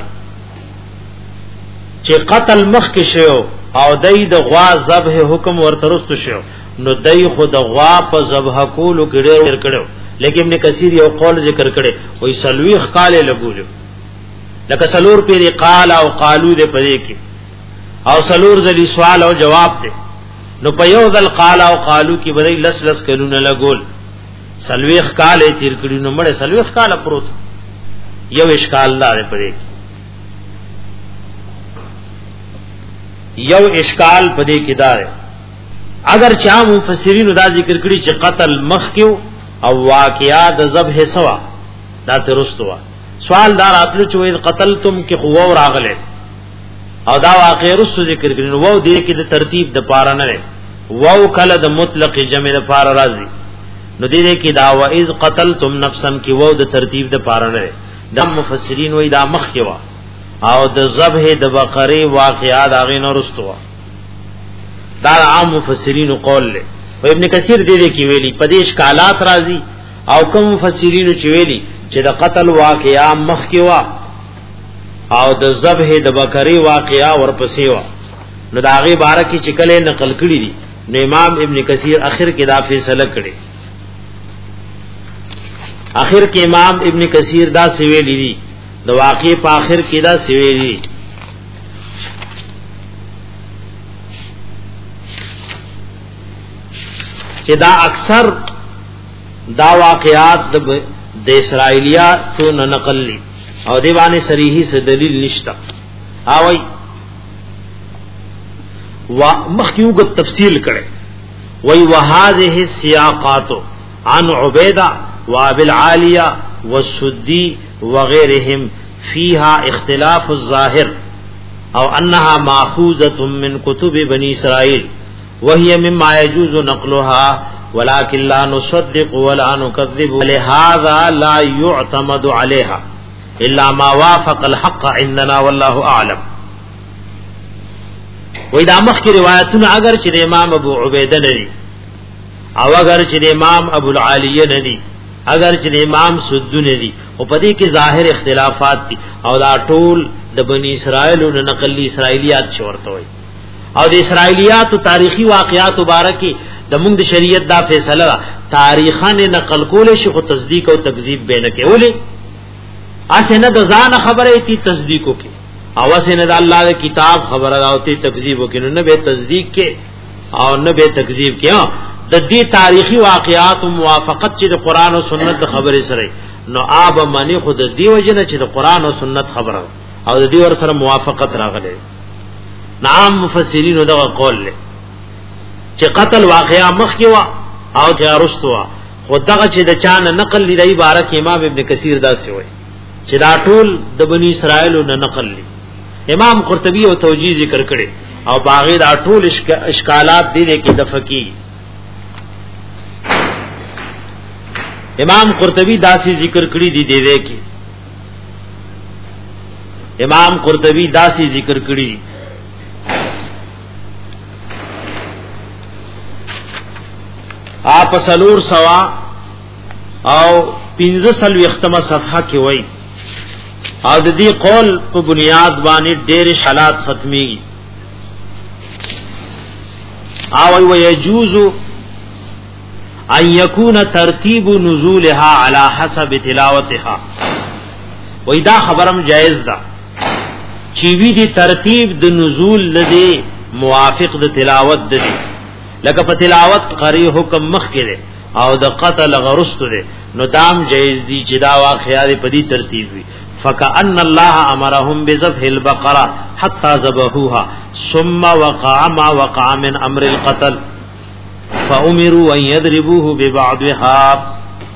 چې قتل مخ کې شو او دای د غوا ذبح حکم ورته رستو شو نو دای خود غوا په ذبح کولو کې ډېر کړو لیکن ابن کثیر یو قول ذکر کړي وای سلويخ قاله لګولو لکه سلور پیری قال او قالو دې پدې کې او سلور ذلی سوال او جواب دې نو په یو ذل قال او قالو کې بدای لس لس کلونه لګول سلويخ قاله تیر کړي نو مړ سلويخ قاله پروت یو اشکال لاره پدې کې یو اشکال پدې کې دار اگر چا مفسرین دا ذکر کړي چې قتل مخ کیو او واقعات ذبح سوا دا ترستوا سوال دار اتلو چې قتلتم کې خو و راغله او دا واقع رسو ذکر کړي نو و دې کې د ترتیب د پاره نه و کله د مطلق جمع د پاره راځي نو دې کې دا و اذ قتلتم نفسا کې و د ترتیب د پاره نه د مفسرین وې دا مخ کې وا او د ذبح د بقره واقعات هغه نه رستوا دا عام مفسرین قول له ابن کثیر دې دې کې ویلي پدیش کالات راځي او کوم مفسرین چې ویلي چې د قتل واقعا مخ کې وا او د ذبح د بقره واقعا ورپسې وا نو دا غي بارکه چې کله نقل کړی دي نو امام ابن کثیر اخر کې دا فیصله کړي اخر کې امام ابن کثیر دا سویلی دي د واقع په اخر کې دا سویلی چې دا اکثر دا واقعات د اسرائیلیات تو نه نقل لي او دی باندې صریحي څه دلیل نشته اوي وا مخکیوغه تفصیل کړي وای وهذه السياقات عن عبيده وابي العاليه والسدي وغيرهم فيها اختلاف الظاهر او انها ماخوذه من كتب بني اسرائيل وهي مما يجوز نقلها ولكن لا نصدق ولا نكذب لهذا لا يعتمد عليها الا ما وافق الحق عندنا والله اعلم. و دا مخ کی روایتونه اگر چې امام ابو عبیده ندی او اگر چې امام ابو العالیه ندی اگر چې امام سدو ندی او پدې کې ظاهر اختلافات دي او دا ټول د بنی اسرائیل او نقلی اسرائیلیات چورته وي او د اسرائیلیات او تاریخي واقعات مبارکي د موږ د شریعت دا فیصله تاریخانه نقل کول شي خو تصدیق او تکذیب به نه کوي اسنه د ځان خبره تی تصدیق وکي او اسنه د الله د کتاب خبره راوتی تکذیب وکي نو نه به تصدیق کې او نه به تکذیب کې د دې تاریخي واقعات او موافقت چې د قران او سنت د خبره سره نو آب معنی خود دی وجنه چې د قران او سنت خبره او د دې ور سره موافقت راغله نام مفسرین دغه قول له چې قتل واقعا مخ کې وا او جارستوا خدغه چې د چانه نقل لري بارک امام ابن کثیر دا سی وای چې دا ټول د بنی اسرائیل نه نقل لري امام قرطبی او توجیه ذکر کړي او باغی دا ټول اشکالات دي کې د فقيه امام قرطبی داسی ذکر کړي دي دی دی کې امام قرطبی داسی ذکر کړي آپ سلور سوا او پنځه سلو ختمه صفحه کې وای او د دې قول په بنیاد باندې ډېر شالات ختمي او ويجوز ان يكون ترتیب نزولها على حسب تلاوتها وای دا خبرم جائز ده چې وی دي ترتیب د نزول لدی موافق د تلاوت د دی لکه په تلاوت قری حکم مخ کړي او د قتل غرست دی نو دام جائز دی چې دا واقعیا په دې ترتیب وي فكأن الله امرهم بذبح البقره حتى ذبحوها ثم وقع ما وقع من امر القتل فامروا ان يضربوه ببعضها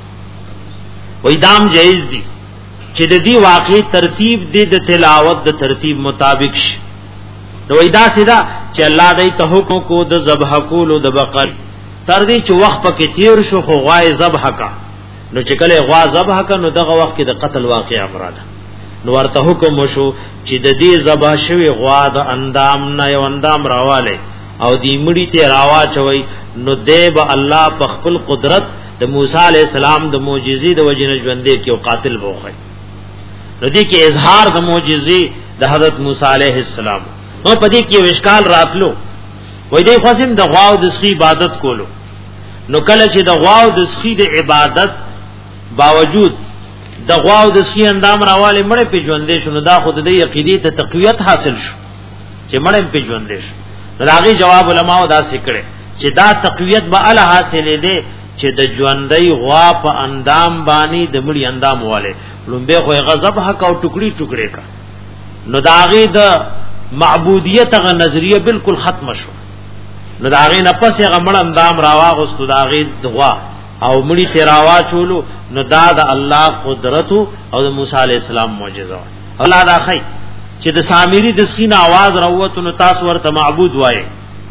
وېدام جائز دي چې د دې واقعي ترتیب د تلاوت د ترتیب مطابق شي نو وېدا سیدا چې الله دې ته حکم کو د ذبح کولو د بقر تر دې چې وخت پکې تیر شو خو غوای ذبح کا نو چې کله غوا ذبح کا نو دغه وخت کې د قتل واقع امراده نو ورته حکم وشو چې د دې ذبح شوی غوا د اندام نه یو اندام راواله او دې مړی ته راوا چوي نو دیب الله په خپل قدرت د موسی علی السلام د معجزې د وجنه ژوندې کې او قاتل وخی نو دې کې اظهار د معجزې د حضرت موسی علیه السلام نو پدې کې وشکال راتلو وای دې خاصم د غوا د سخی عبادت کولو نو کله چې د غوا د سخی د عبادت باوجود د غوا د سخی اندام راواله مړ په ژوندې شنو دا خود د عقیدې ته تقویت حاصل شو چې مړ په ژوندې شو راغي جواب علماء دا ذکر چې دا تقویت به ال حاصل دي چې د ژوندۍ غوا په اندام باندې د مړي اندام والے لومبه خو غضب حق او ټوکړي ټوکړي کا نو داغي د معبودیت غ نظریه بالکل ختم شو نو داغي نه پس هغه مړ اندام راواغستو داغي دغوا او مړي تیراوا چولو نو دا د الله قدرت او د موسی علی السلام معجزه الله دا خی چې د سامری د سخینه आवाज راوته نو تاسو ورته معبود وای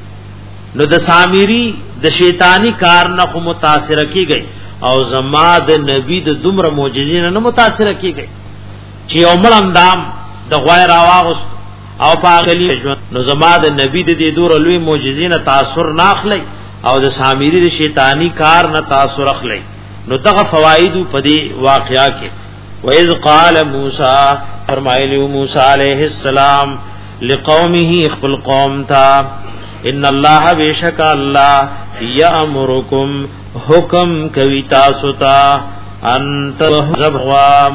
نو د سامری د شیطانی کار نه خو متاثر کیږي او زما د نبی د دومره معجزې نه متاثر کیږي چې عمر اندام د غوای راواغست او پاغلی نو زما د نبی د دې دور لوی معجزې نه تاثر ناخلی او د سامری د شیطانی کار نه تاثر اخلی نو دغه فواید په دې واقعیا کې وَإِذْ قَالَ مُوسَى فرمایلی موسی علیہ السلام لقومه اخبل قوم تا ان الله بیشک الله یامرکم حکم کوي تاسو ته انت ذبوا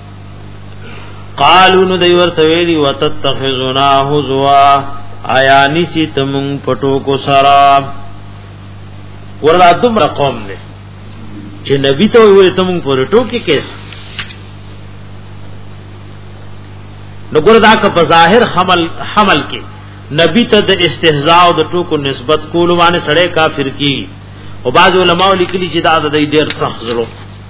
قالوا نو دی ورته ویلی وتتخذنا هزوا آیا نسی تم پټو کو سرا وردا تم رقم نه چې نبی ته ویل تم پټو کې کیس نو ګوردا که په ظاهر حمل حمل کې نبی ته د استهزاء او د ټوکو نسبت کول باندې سړی کافر کی او بعض علماء لیکلي چې دا د ډېر سخت زرو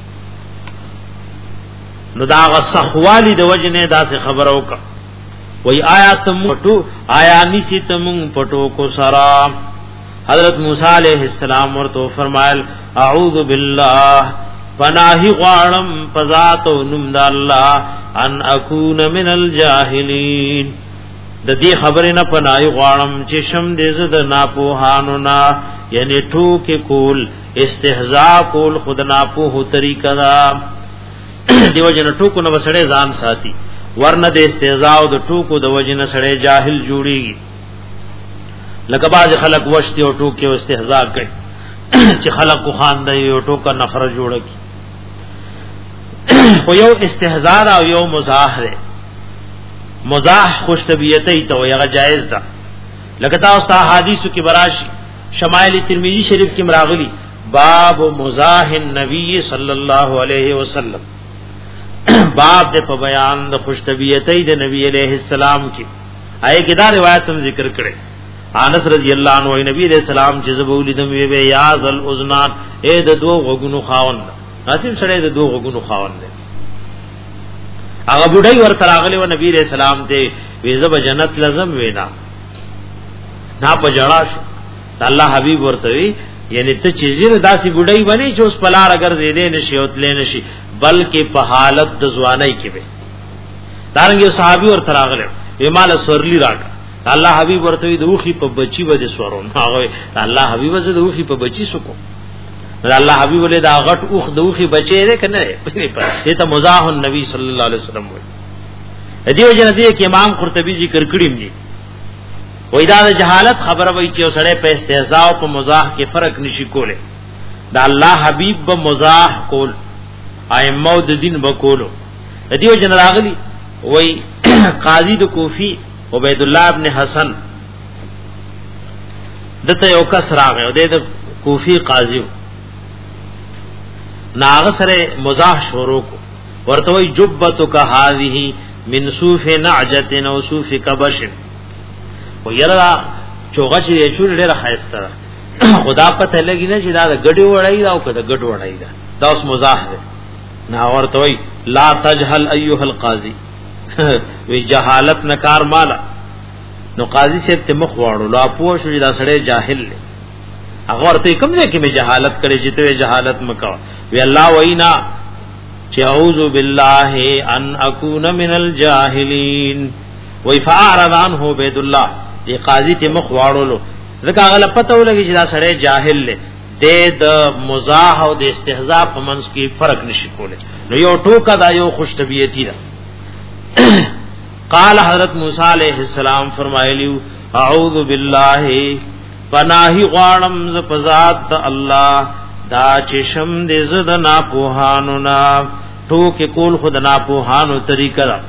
نو دا غ سخوالی د وجنه دا څه خبر اوکا وای آیات مټو آیا نسی تم پټو کو سرا حضرت موسی علیہ السلام ورته فرمایل اعوذ بالله پناہی غوانم پذات و نمد اللہ ان اکون من الجاہلین د دې خبرې نه پناہی غوانم چې شم دې زد ناپوهانو نا یعنی ټوک کول استهزاء کول خود ناپوه طریقہ دا دیو جن ټوکو نو وسړې ځان ساتي ورنه د استهزاء او د ټوکو د وجنه سړې جاهل جوړيږي لکه باز خلق وشتي او ټوکي او استهزاء کوي چې خلق کو خاندي او ټوکا نفر جوړي خو یو استهزاء او یو مزاح ده مزاح خوش طبیعتی ته یو جایز ده لکه تاسو حدیثو کې براشي شمائل ترمذی شریف کې مراغلی باب مزاح النبی صلی الله علیه وسلم باب د په بیان د خوش طبیعتی د نبی علیہ السلام کې آئے کې دا روایت هم ذکر کړي انس رضی الله عنه نبی علیہ السلام چې زبول دم وی وی یاز الاذنات اے د دو غوګونو خاوند قاسم سره د دو غوګونو خاوند هغه بډای ورته راغلی و نبی علیہ السلام ته ویزه به جنت لازم وینا نا پجړا شو الله حبیب ورته وی یعنی ته چیزې داسې بډای بنی چې اوس پلار اگر دې دې نشي او تل نشي بلکې په حالت د ځوانۍ کې به دارنګ صحابي ورته راغلی ایمال سورلی راکا الله حبیب ورته دوخي په بچي بده سورون هغه الله حبیب زه دوخي په بچي سکو الله حبیب له دا غټ اوخ دوخي بچي ده کنه دې ته مزاح النبی صلی الله علیه وسلم وایي دیو جن دې کې امام قرطبی ذکر کړی دی وای دا جهالت خبره وای چې سړی په استهزاء او په مزاح کې فرق نشي کوله دا الله حبیب به مزاح کول ائمه د دین وکولو دیو جن راغلی وای قاضی د کوفی عبید الله ابن حسن دته یو کس راغی او د کوفی قاضی ناغ سره مزاح شروع کو ورته وای جبتک هذه من صوف نعجه او صوف کبش و یرا چوغه چې چور ډیره خایسته خدا پته لګی نه چې دا غډي وړای دا او کده غډ وړای دا دا اوس مزاح ده نا ورته وای لا تجهل ایها القاضی وی جهالت نکار مالا نو قاضی سے ته مخ واړو لا پوه شو دا سړی جاهل دی هغه ورته کوم ځای کې می جهالت کړي چې ته جهالت مکو وی الله وینا چې اعوذ بالله ان اكون من الجاهلین وی فاعرض عنه عبید الله دی قاضی ته مخ واړو ځکه هغه پته ولګي چې دا سړی جاهل دی د مزاح او د استهزاء په منځ کې فرق نشي کوله نو یو ټوکا دا یو خوش طبیعتی ده قال حضرت موسی علیہ السلام فرمایلیو اعوذ باللہ پناہی غوانم ز پزاد اللہ دا چشم دې زد نا پوهانو نا ټوکې کول خود نا پوهانو طریقہ دا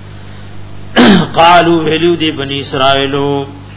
قالو ویلو دی بنی اسرائیلو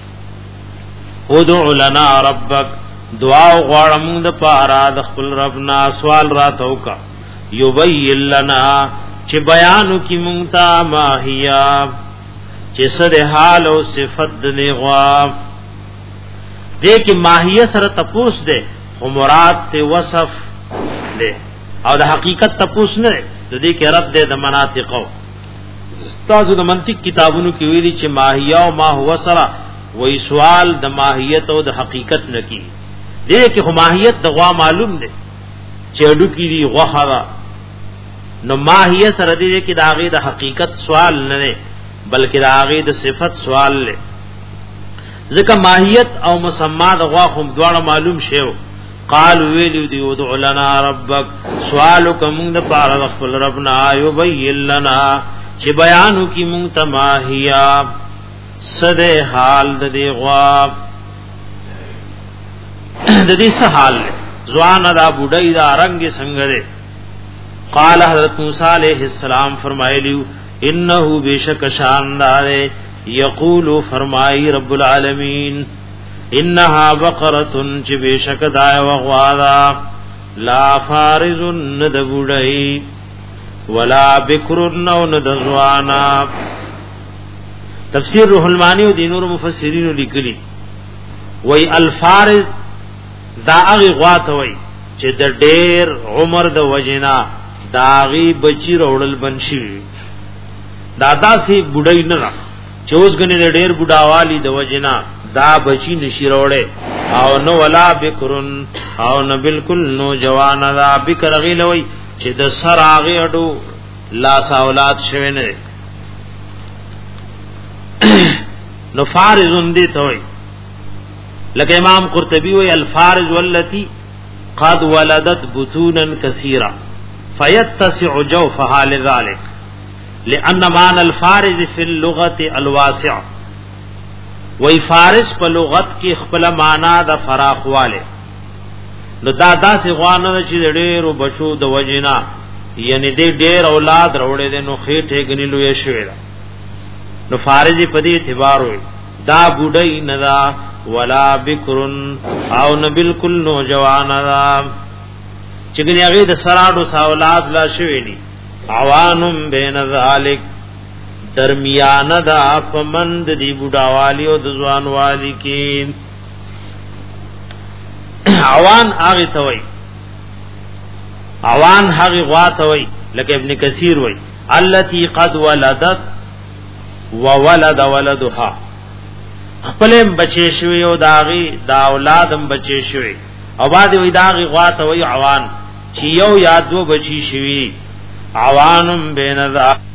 ادعو لنا ربک دعا غوانم د پارا د خپل ربنا سوال راتو کا یبین لنا چې بیانو کی مونتا ماهیا چې سره حال او صفت نه غوا دې کې ماهیه سره تپوس ده او مراد ته وصف ده او د حقیقت تپوس نه ده دې کې رد ده د مناطق تاسو د منطق کتابونو کې ویلي چې ماهیه او ما هو سره وې سوال د ماهیت او د حقیقت نه کی دې کې خو ماهیت د غوا معلوم ده چې اډو کې دی غوخه نو ماهیه سره دې کې داغه د حقیقت سوال نه نه بلکې داغه د صفت سوال له ځکه ماهیت او مسما د غوا هم دواړه معلوم شیو قال ویلو دی ودع لنا ربک سوالکم د پاره خپل ربنا یبین لنا چې بیانو کی مونږ ته ماهیه سده حال د دی غوا د دې څه حال ځوان دا بډای دا رنگ څنګه ده قال حضرت موسی علیہ السلام فرمایلیو انه بیشک شاندار یقول فرمای رب العالمین انها بقره چې بیشک دای وغوادا لا فارز ند بډای ولا بکر نو ند زوانا تفسیر روح المانی او دینور مفسرین لیکلی وای الفارز دا هغه غوات وای چې د ډیر عمر د وجنا داغي بچی روړل بنشي دادا سي بډای نه را چوس غني ډېر بډاوالي د وجنا دا بچی نشي روړې او نو ولا بکرن او نو بالکل نو جوان دا بکر غیلوي چې د سر هغه اډو لا اولاد شوه نه نو فارزون دي ته وي لکه امام قرطبي وي الفارز والتي قد ولدت بطونا كثيرا فيتسع جوفها لذلك لأن معنى الفارز في اللغة الواسع وی فارس په لغت کې خپل معنا د فراخ والے نو دا داسې غوانه چې ډېر بچو د وجینا یعنی دې ډېر اولاد وروړي دي نو خېټه غنی لوی شوی نو فارزی په دې اعتبار وي دا بوډای نه دا ولا بکرن او نه بالکل نو جوان دا چې ګنې هغه د سراډو ساولاد لا شوی دي عوانم بین ذالک درمیان دا پمند دی بوډاوالی او د ځوان والی کې عوان هغه توي عوان هغه غوا توي لکه ابن کثیر وای التي قد ولدت وولد ولدها خپلم بچی شوی او داغي دا اولادم بچی شوی او بعد وی داغي غوا توي عوان چې یو یا دو بچی شوی عوانم بین ذا